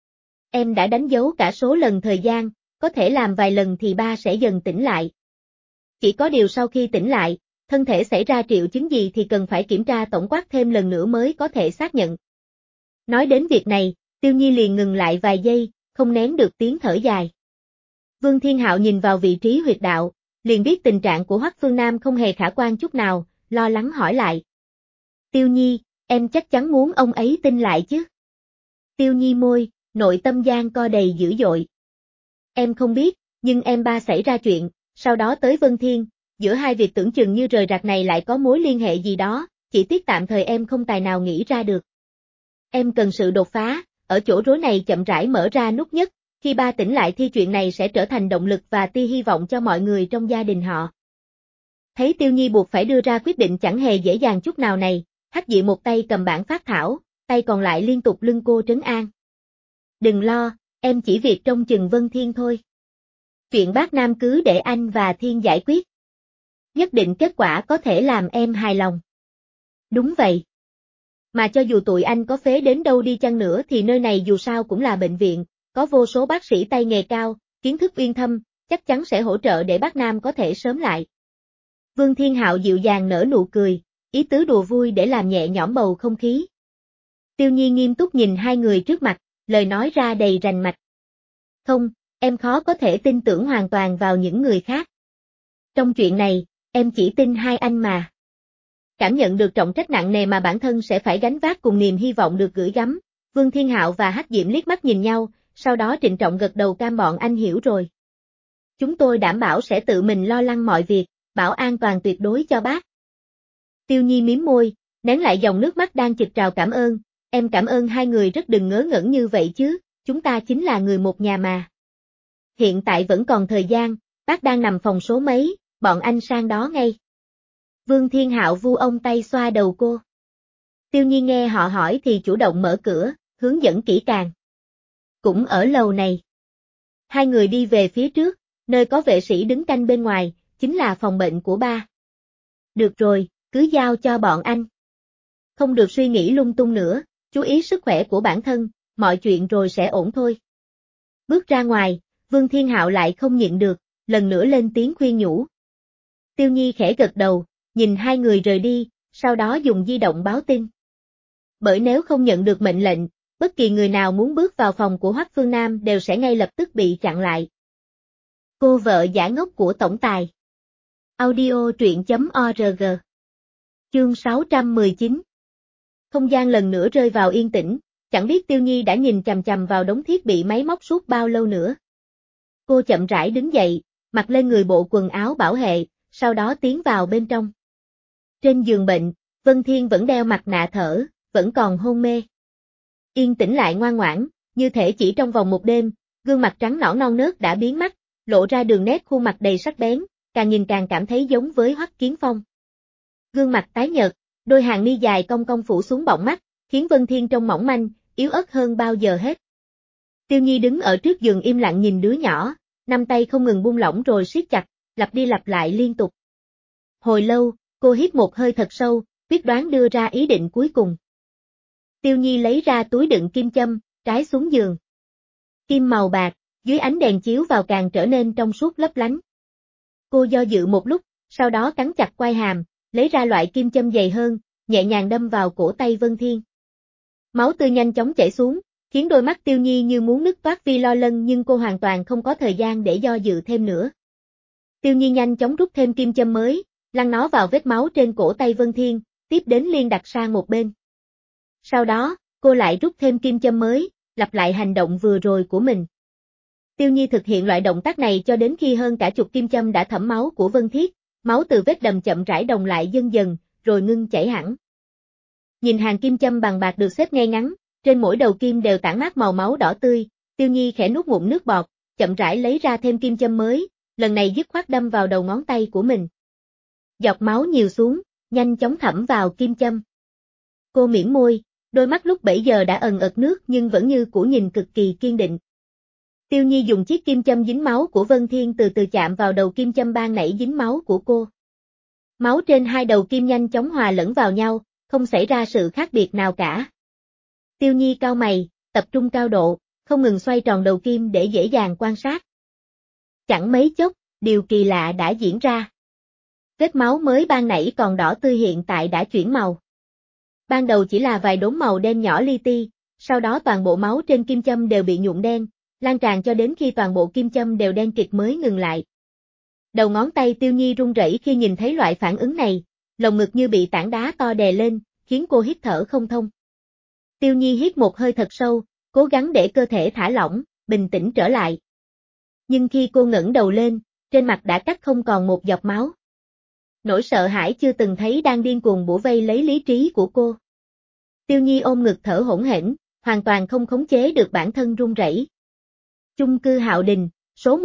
Speaker 1: Em đã đánh dấu cả số lần thời gian, có thể làm vài lần thì ba sẽ dần tỉnh lại. Chỉ có điều sau khi tỉnh lại, thân thể xảy ra triệu chứng gì thì cần phải kiểm tra tổng quát thêm lần nữa mới có thể xác nhận. Nói đến việc này, Tiêu Nhi liền ngừng lại vài giây, không nén được tiếng thở dài. Vương Thiên Hạo nhìn vào vị trí huyệt đạo, liền biết tình trạng của Hoắc Phương Nam không hề khả quan chút nào, lo lắng hỏi lại. Tiêu Nhi, em chắc chắn muốn ông ấy tin lại chứ? Tiêu Nhi môi, nội tâm gian co đầy dữ dội. Em không biết, nhưng em ba xảy ra chuyện, sau đó tới Vân Thiên, giữa hai việc tưởng chừng như rời rạc này lại có mối liên hệ gì đó, chỉ tiếc tạm thời em không tài nào nghĩ ra được. Em cần sự đột phá, ở chỗ rối này chậm rãi mở ra nút nhất, khi ba tỉnh lại thì chuyện này sẽ trở thành động lực và tia hy vọng cho mọi người trong gia đình họ. Thấy Tiêu Nhi buộc phải đưa ra quyết định chẳng hề dễ dàng chút nào này, Hắc Dị một tay cầm bản phác thảo, tay còn lại liên tục lưng cô trấn an. Đừng lo, em chỉ việc trông chừng Vân Thiên thôi. Chuyện bác Nam cứ để anh và Thiên giải quyết. Nhất định kết quả có thể làm em hài lòng. Đúng vậy. Mà cho dù tụi anh có phế đến đâu đi chăng nữa thì nơi này dù sao cũng là bệnh viện, có vô số bác sĩ tay nghề cao, kiến thức uyên thâm, chắc chắn sẽ hỗ trợ để bác Nam có thể sớm lại. Vương Thiên Hạo dịu dàng nở nụ cười, ý tứ đùa vui để làm nhẹ nhõm bầu không khí. Tiêu Nhi nghiêm túc nhìn hai người trước mặt, lời nói ra đầy rành mạch. Không, em khó có thể tin tưởng hoàn toàn vào những người khác. Trong chuyện này, em chỉ tin hai anh mà. Cảm nhận được trọng trách nặng nề mà bản thân sẽ phải gánh vác cùng niềm hy vọng được gửi gắm, Vương Thiên Hạo và Hắc Diễm liếc mắt nhìn nhau, sau đó trịnh trọng gật đầu cam bọn anh hiểu rồi. Chúng tôi đảm bảo sẽ tự mình lo lắng mọi việc, bảo an toàn tuyệt đối cho bác. Tiêu Nhi mím môi, nén lại dòng nước mắt đang chực trào cảm ơn, em cảm ơn hai người rất đừng ngớ ngẩn như vậy chứ, chúng ta chính là người một nhà mà. Hiện tại vẫn còn thời gian, bác đang nằm phòng số mấy, bọn anh sang đó ngay. Vương Thiên Hạo vu ông tay xoa đầu cô. Tiêu Nhi nghe họ hỏi thì chủ động mở cửa, hướng dẫn kỹ càng. Cũng ở lầu này. Hai người đi về phía trước, nơi có vệ sĩ đứng canh bên ngoài, chính là phòng bệnh của ba. Được rồi, cứ giao cho bọn anh. Không được suy nghĩ lung tung nữa, chú ý sức khỏe của bản thân, mọi chuyện rồi sẽ ổn thôi. Bước ra ngoài, Vương Thiên Hạo lại không nhịn được, lần nữa lên tiếng khuyên nhủ. Tiêu Nhi khẽ gật đầu, nhìn hai người rời đi, sau đó dùng di động báo tin. Bởi nếu không nhận được mệnh lệnh, bất kỳ người nào muốn bước vào phòng của Hoắc Phương Nam đều sẽ ngay lập tức bị chặn lại. Cô vợ giả ngốc của tổng tài. Audio truyện.org. Chương 619. Không gian lần nữa rơi vào yên tĩnh, chẳng biết Tiêu Nhi đã nhìn chằm chằm vào đống thiết bị máy móc suốt bao lâu nữa. Cô chậm rãi đứng dậy, mặc lên người bộ quần áo bảo hệ, sau đó tiến vào bên trong. Trên giường bệnh, Vân Thiên vẫn đeo mặt nạ thở, vẫn còn hôn mê. Yên tĩnh lại ngoan ngoãn, như thể chỉ trong vòng một đêm, gương mặt trắng nõn non nớt đã biến mất, lộ ra đường nét khuôn mặt đầy sắc bén, càng nhìn càng cảm thấy giống với Hoắc Kiến Phong. Gương mặt tái nhợt, đôi hàng mi dài cong cong phủ xuống bọng mắt, khiến Vân Thiên trông mỏng manh, yếu ớt hơn bao giờ hết. Tiêu Nhi đứng ở trước giường im lặng nhìn đứa nhỏ, năm tay không ngừng buông lỏng rồi siết chặt, lặp đi lặp lại liên tục. Hồi lâu, cô hít một hơi thật sâu, quyết đoán đưa ra ý định cuối cùng. Tiêu Nhi lấy ra túi đựng kim châm, trái xuống giường. Kim màu bạc, dưới ánh đèn chiếu vào càng trở nên trong suốt lấp lánh. Cô do dự một lúc, sau đó cắn chặt quai hàm, lấy ra loại kim châm dày hơn, nhẹ nhàng đâm vào cổ tay Vân Thiên. Máu tươi nhanh chóng chảy xuống, khiến đôi mắt Tiêu Nhi như muốn nứt toát vì lo lắng nhưng cô hoàn toàn không có thời gian để do dự thêm nữa. Tiêu Nhi nhanh chóng rút thêm kim châm mới, lăn nó vào vết máu trên cổ tay Vân Thiên, tiếp đến liên đặt sang một bên. Sau đó, cô lại rút thêm kim châm mới, lặp lại hành động vừa rồi của mình. Tiêu Nhi thực hiện loại động tác này cho đến khi hơn cả chục kim châm đã thẩm máu của Vân Thiết, máu từ vết đầm chậm rãi đồng lại dần dần, rồi ngưng chảy hẳn. Nhìn hàng kim châm bằng bạc được xếp ngay ngắn, trên mỗi đầu kim đều tản mát màu máu đỏ tươi, Tiêu Nhi khẽ nuốt ngụm nước bọt, chậm rãi lấy ra thêm kim châm mới, lần này dứt khoát đâm vào đầu ngón tay của mình. Giọt máu nhiều xuống, nhanh chóng thẩm vào kim châm. Cô mỉm môi, đôi mắt lúc bấy giờ đã ẩn ực nước nhưng vẫn như cũ nhìn cực kỳ kiên định. Tiêu Nhi dùng chiếc kim châm dính máu của Vân Thiên từ từ chạm vào đầu kim châm ban nãy dính máu của cô. Máu trên hai đầu kim nhanh chóng hòa lẫn vào nhau, không xảy ra sự khác biệt nào cả. Tiêu Nhi cau mày, tập trung cao độ, không ngừng xoay tròn đầu kim để dễ dàng quan sát. Chẳng mấy chốc, điều kỳ lạ đã diễn ra. Vết máu mới ban nãy còn đỏ tươi hiện tại đã chuyển màu. Ban đầu chỉ là vài đốm màu đen nhỏ li ti, sau đó toàn bộ máu trên kim châm đều bị nhuộm đen, lan tràn cho đến khi toàn bộ kim châm đều đen kịt mới ngừng lại. Đầu ngón tay Tiêu Nhi run rẩy khi nhìn thấy loại phản ứng này, lồng ngực như bị tảng đá to đè lên, khiến cô hít thở không thông. Tiêu Nhi hít một hơi thật sâu, cố gắng để cơ thể thả lỏng, bình tĩnh trở lại. Nhưng khi cô ngẩng đầu lên, trên mặt đã cắt không còn một giọt máu. Nỗi sợ hãi chưa từng thấy đang điên cuồng bủa vây lấy lý trí của cô. Tiêu Nhi ôm ngực thở hổn hển, hoàn toàn không khống chế được bản thân run rẩy. Chung cư Hạo Đình, số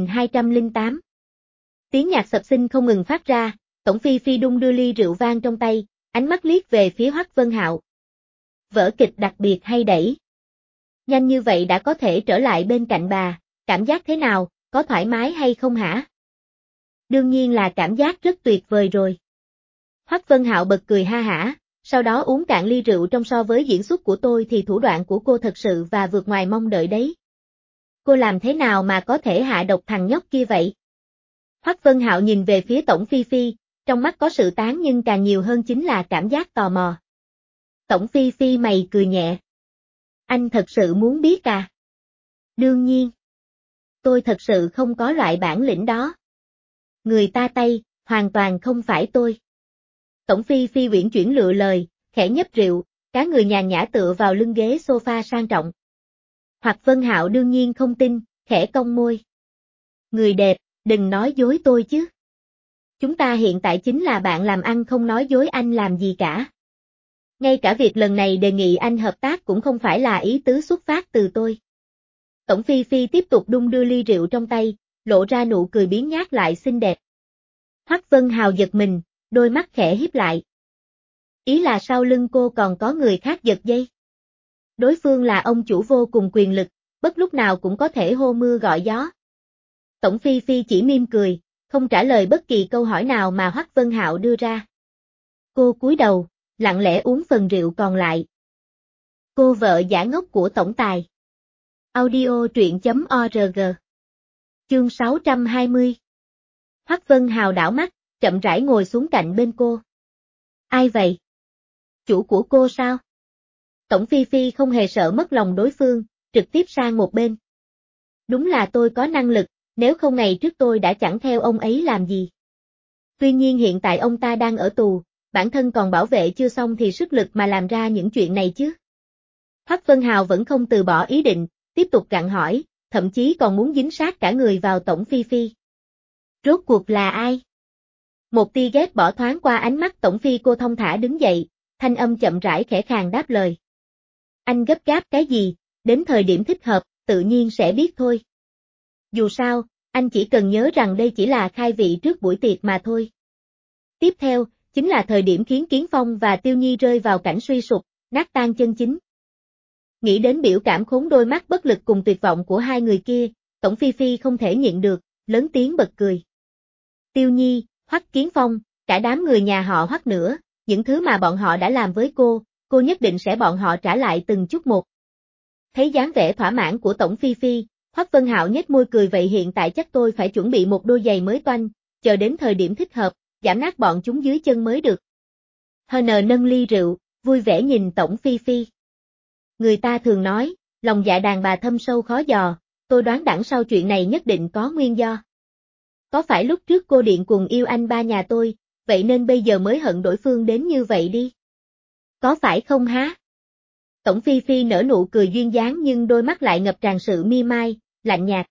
Speaker 1: 1208. Tiếng nhạc sập sình không ngừng phát ra, Tổng Phi Phi đung đưa ly rượu vang trong tay, ánh mắt liếc về phía Hoắc Vân Hạo. Vở kịch đặc biệt hay đẩy. Nhanh như vậy đã có thể trở lại bên cạnh bà, cảm giác thế nào, có thoải mái hay không hả? Đương nhiên là cảm giác rất tuyệt vời rồi. Hoắc Vân Hạo bật cười ha hả, sau đó uống cạn ly rượu trong so với diễn xuất của tôi thì thủ đoạn của cô thật sự và vượt ngoài mong đợi đấy. Cô làm thế nào mà có thể hạ độc thằng nhóc kia vậy? Hoắc Vân Hạo nhìn về phía Tổng Phi Phi, trong mắt có sự tán nhưng càng nhiều hơn chính là cảm giác tò mò. Tổng Phi Phi mày cười nhẹ. Anh thật sự muốn biết à? Đương nhiên. Tôi thật sự không có loại bản lĩnh đó. Người ta Tây, hoàn toàn không phải tôi. Tổng Phi Phi uyển chuyển lựa lời, khẽ nhấp rượu, cá người nhàn nhã tựa vào lưng ghế sofa sang trọng. Hoặc Vân Hạo đương nhiên không tin, khẽ cong môi. Người đẹp, đừng nói dối tôi chứ. Chúng ta hiện tại chính là bạn làm ăn, không nói dối anh làm gì cả. Ngay cả việc lần này đề nghị anh hợp tác cũng không phải là ý tứ xuất phát từ tôi. Tổng Phi Phi tiếp tục đung đưa ly rượu trong tay, lộ ra nụ cười biếng nhác lại xinh đẹp. Hoắc Vân Hào giật mình, đôi mắt khẽ híp lại. Ý là sau lưng cô còn có người khác giật dây. Đối phương là ông chủ vô cùng quyền lực, bất lúc nào cũng có thể hô mưa gọi gió. Tổng Phi Phi chỉ mỉm cười, không trả lời bất kỳ câu hỏi nào mà Hoắc Vân Hạo đưa ra. Cô cúi đầu, lặng lẽ uống phần rượu còn lại. Cô vợ giả ngốc của tổng tài. Audio truyện.org. Chương 620. Hoắc Vân Hào đảo mắt, chậm rãi ngồi xuống cạnh bên cô. Ai vậy? Chủ của cô sao? Tổng Phi Phi không hề sợ mất lòng đối phương, trực tiếp sang một bên. Đúng là tôi có năng lực, nếu không ngày trước tôi đã chẳng theo ông ấy làm gì. Tuy nhiên hiện tại ông ta đang ở tù, bản thân còn bảo vệ chưa xong thì sức lực mà làm ra những chuyện này chứ. Hoắc Vân Hào vẫn không từ bỏ ý định, tiếp tục gặng hỏi, thậm chí còn muốn dính sát cả người vào Tổng Phi Phi. Rốt cuộc là ai? Một tia ghét bỏ thoáng qua ánh mắt Tổng Phi, cô thông thả đứng dậy, thanh âm chậm rãi khẽ khàng đáp lời. Anh gấp gáp cái gì, đến thời điểm thích hợp, tự nhiên sẽ biết thôi. Dù sao, anh chỉ cần nhớ rằng đây chỉ là khai vị trước buổi tiệc mà thôi. Tiếp theo, chính là thời điểm khiến Kiến Phong và Tiêu Nhi rơi vào cảnh suy sụp, nát tan chân chính. Nghĩ đến biểu cảm khốn đôi mắt bất lực cùng tuyệt vọng của hai người kia, Tổng Phi Phi không thể nhịn được, lớn tiếng bật cười. Tiêu Nhi, Hoắc Kiến Phong, cả đám người nhà họ Hoắc nữa, những thứ mà bọn họ đã làm với cô nhất định sẽ bọn họ trả lại từng chút một. Thấy dáng vẻ thỏa mãn của Tổng Phi Phi, Hoắc Vân Hạo nhếch môi cười, vậy hiện tại chắc tôi phải chuẩn bị một đôi giày mới toanh, chờ đến thời điểm thích hợp, giảm nát bọn chúng dưới chân mới được. HN nâng ly rượu, vui vẻ nhìn Tổng Phi Phi. Người ta thường nói, lòng dạ đàn bà thâm sâu khó dò, tôi đoán đằng sau chuyện này nhất định có nguyên do. Có phải lúc trước cô điện cùng yêu anh ba nhà tôi, vậy nên bây giờ mới hận đối phương đến như vậy đi? Có phải không há? Tổng Phi Phi nở nụ cười duyên dáng nhưng đôi mắt lại ngập tràn sự mi mai, lạnh nhạt.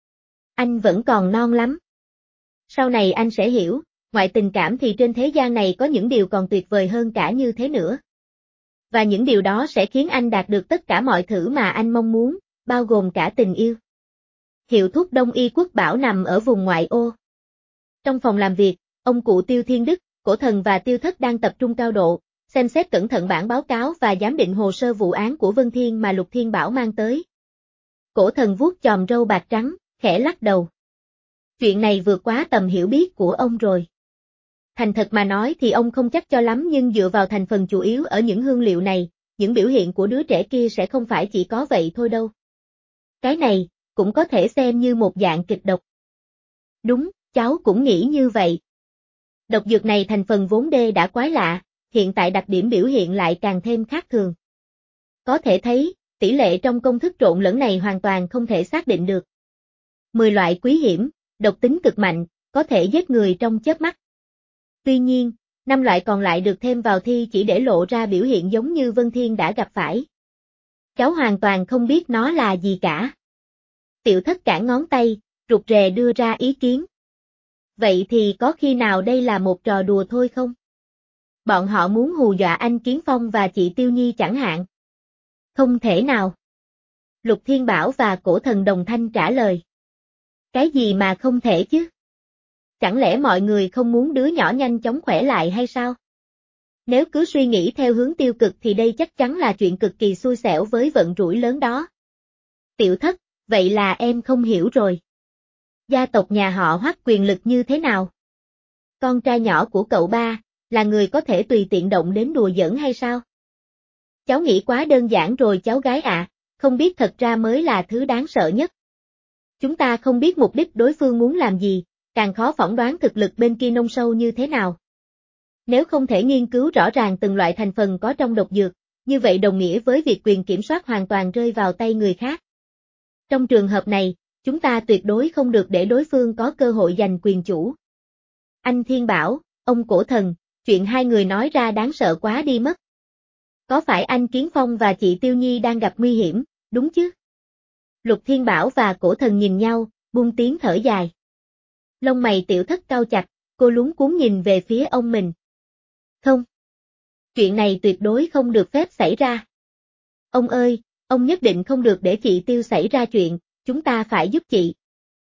Speaker 1: Anh vẫn còn non lắm. Sau này anh sẽ hiểu, ngoại tình cảm thì trên thế gian này có những điều còn tuyệt vời hơn cả như thế nữa. Và những điều đó sẽ khiến anh đạt được tất cả mọi thứ mà anh mong muốn, bao gồm cả tình yêu. Hiệu thuốc Đông Y Quốc Bảo nằm ở vùng ngoại ô. Trong phòng làm việc, ông cụ Tiêu Thiên Đức, Cổ Thần và Tiêu Thất đang tập trung cao độ, xem xét cẩn thận bản báo cáo và giám định hồ sơ vụ án của Vân Thiên mà Lục Thiên Bảo mang tới. Cổ Thần vuốt chòm râu bạc trắng, khẽ lắc đầu. Chuyện này vượt quá tầm hiểu biết của ông rồi. Thành thật mà nói thì ông không chắc cho lắm, nhưng dựa vào thành phần chủ yếu ở những hương liệu này, những biểu hiện của đứa trẻ kia sẽ không phải chỉ có vậy thôi đâu. Cái này, cũng có thể xem như một dạng kịch độc. Đúng, cháu cũng nghĩ như vậy. Độc dược này thành phần vốn đã quái lạ, hiện tại đặc điểm biểu hiện lại càng thêm khác thường. Có thể thấy, tỷ lệ trong công thức trộn lẫn này hoàn toàn không thể xác định được. 10 loại quý hiểm, độc tính cực mạnh, có thể giết người trong chớp mắt. Tuy nhiên, 5 loại còn lại được thêm vào thi chỉ để lộ ra biểu hiện giống như Vân Thiên đã gặp phải. Cháu hoàn toàn không biết nó là gì cả. Tiểu Thất cản ngón tay, rụt rè đưa ra ý kiến. Vậy thì có khi nào đây là một trò đùa thôi không? Bọn họ muốn hù dọa anh Kiến Phong và chị Tiêu Nhi chẳng hạn. Không thể nào. Lục Thiên Bảo và Cổ Thần đồng thanh trả lời. Cái gì mà không thể chứ? Chẳng lẽ mọi người không muốn đứa nhỏ nhanh chóng khỏe lại hay sao? Nếu cứ suy nghĩ theo hướng tiêu cực thì đây chắc chắn là chuyện cực kỳ xui xẻo với vận rủi lớn đó. Tiểu Thất, vậy là em không hiểu rồi. Gia tộc nhà họ Hoắc quyền lực như thế nào? Con trai nhỏ của cậu ba, là người có thể tùy tiện động đến đùa giỡn hay sao? Cháu nghĩ quá đơn giản rồi cháu gái ạ, không biết thật ra mới là thứ đáng sợ nhất. Chúng ta không biết mục đích đối phương muốn làm gì, càng khó phỏng đoán thực lực bên kia nông sâu như thế nào. Nếu không thể nghiên cứu rõ ràng từng loại thành phần có trong độc dược, như vậy đồng nghĩa với việc quyền kiểm soát hoàn toàn rơi vào tay người khác. Trong trường hợp này, chúng ta tuyệt đối không được để đối phương có cơ hội giành quyền chủ. Anh Thiên Bảo, ông Cổ Thần, Chuyện hai người nói ra đáng sợ quá đi mất. Có phải anh Kiến Phong và chị Tiêu Nhi đang gặp nguy hiểm, đúng chứ? Lục Thiên Bảo và Cổ Thần nhìn nhau, buông tiếng thở dài. Lông mày Tiểu Thất cau chặt, cô luống cuống nhìn về phía ông mình. Không. Chuyện này tuyệt đối không được phép xảy ra. Ông ơi, ông nhất định không được để chị Tiêu xảy ra chuyện, chúng ta phải giúp chị.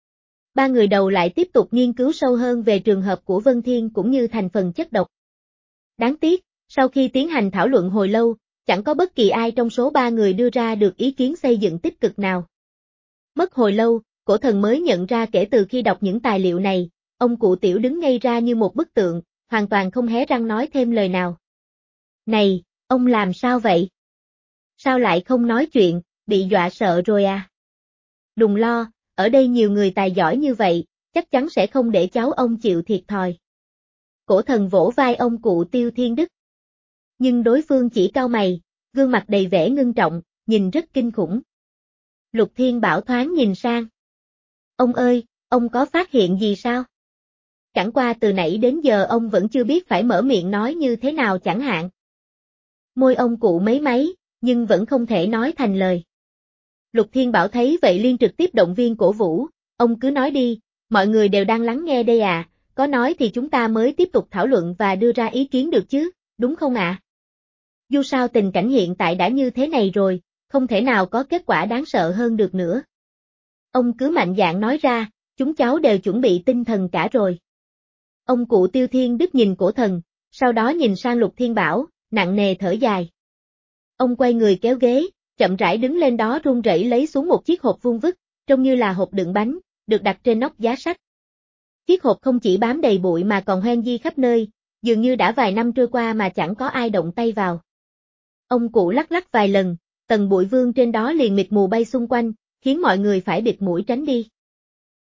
Speaker 1: Ba người đầu lại tiếp tục nghiên cứu sâu hơn về trường hợp của Vân Thiên cũng như thành phần chất độc. Đáng tiếc, sau khi tiến hành thảo luận hồi lâu, chẳng có bất kỳ ai trong số ba người đưa ra được ý kiến xây dựng tích cực nào. Mất hồi lâu, Cổ Thần mới nhận ra kể từ khi đọc những tài liệu này, ông cụ Tiểu đứng ngây ra như một bức tượng, hoàn toàn không hé răng nói thêm lời nào. Này, ông làm sao vậy? Sao lại không nói chuyện, bị dọa sợ rồi à? Đừng lo, ở đây nhiều người tài giỏi như vậy, chắc chắn sẽ không để cháu ông chịu thiệt thòi. Cổ Thần vỗ vai ông cụ Tiêu Thiên Đức. Nhưng đối phương chỉ cau mày, gương mặt đầy vẻ ngưng trọng, nhìn rất kinh khủng. Lục Thiên Bảo thoáng nhìn sang. Ông ơi, ông có phát hiện gì sao? Chẳng qua từ nãy đến giờ ông vẫn chưa biết phải mở miệng nói như thế nào chẳng hạn. Môi ông cụ mấy máy, nhưng vẫn không thể nói thành lời. Lục Thiên Bảo thấy vậy liền trực tiếp động viên cổ vũ, ông cứ nói đi, mọi người đều đang lắng nghe đây à, có nói thì chúng ta mới tiếp tục thảo luận và đưa ra ý kiến được chứ, đúng không ạ? Dù sao tình cảnh hiện tại đã như thế này rồi, không thể nào có kết quả đáng sợ hơn được nữa. Ông cứ mạnh dạn nói ra, chúng cháu đều chuẩn bị tinh thần cả rồi. Ông cụ Tiêu Thiên Đức nhìn Cổ Thần, sau đó nhìn sang Lục Thiên Bảo, nặng nề thở dài. Ông quay người kéo ghế, chậm rãi đứng lên đó run rẩy lấy xuống một chiếc hộp vuông vức, trông như là hộp đựng bánh, được đặt trên nóc giá sách. Chiếc hộp không chỉ bám đầy bụi mà còn hoen di khắp nơi, dường như đã vài năm trôi qua mà chẳng có ai động tay vào. Ông cụ lắc lắc vài lần, tầng bụi vương trên đó liền mịt mù bay xung quanh, khiến mọi người phải bịt mũi tránh đi.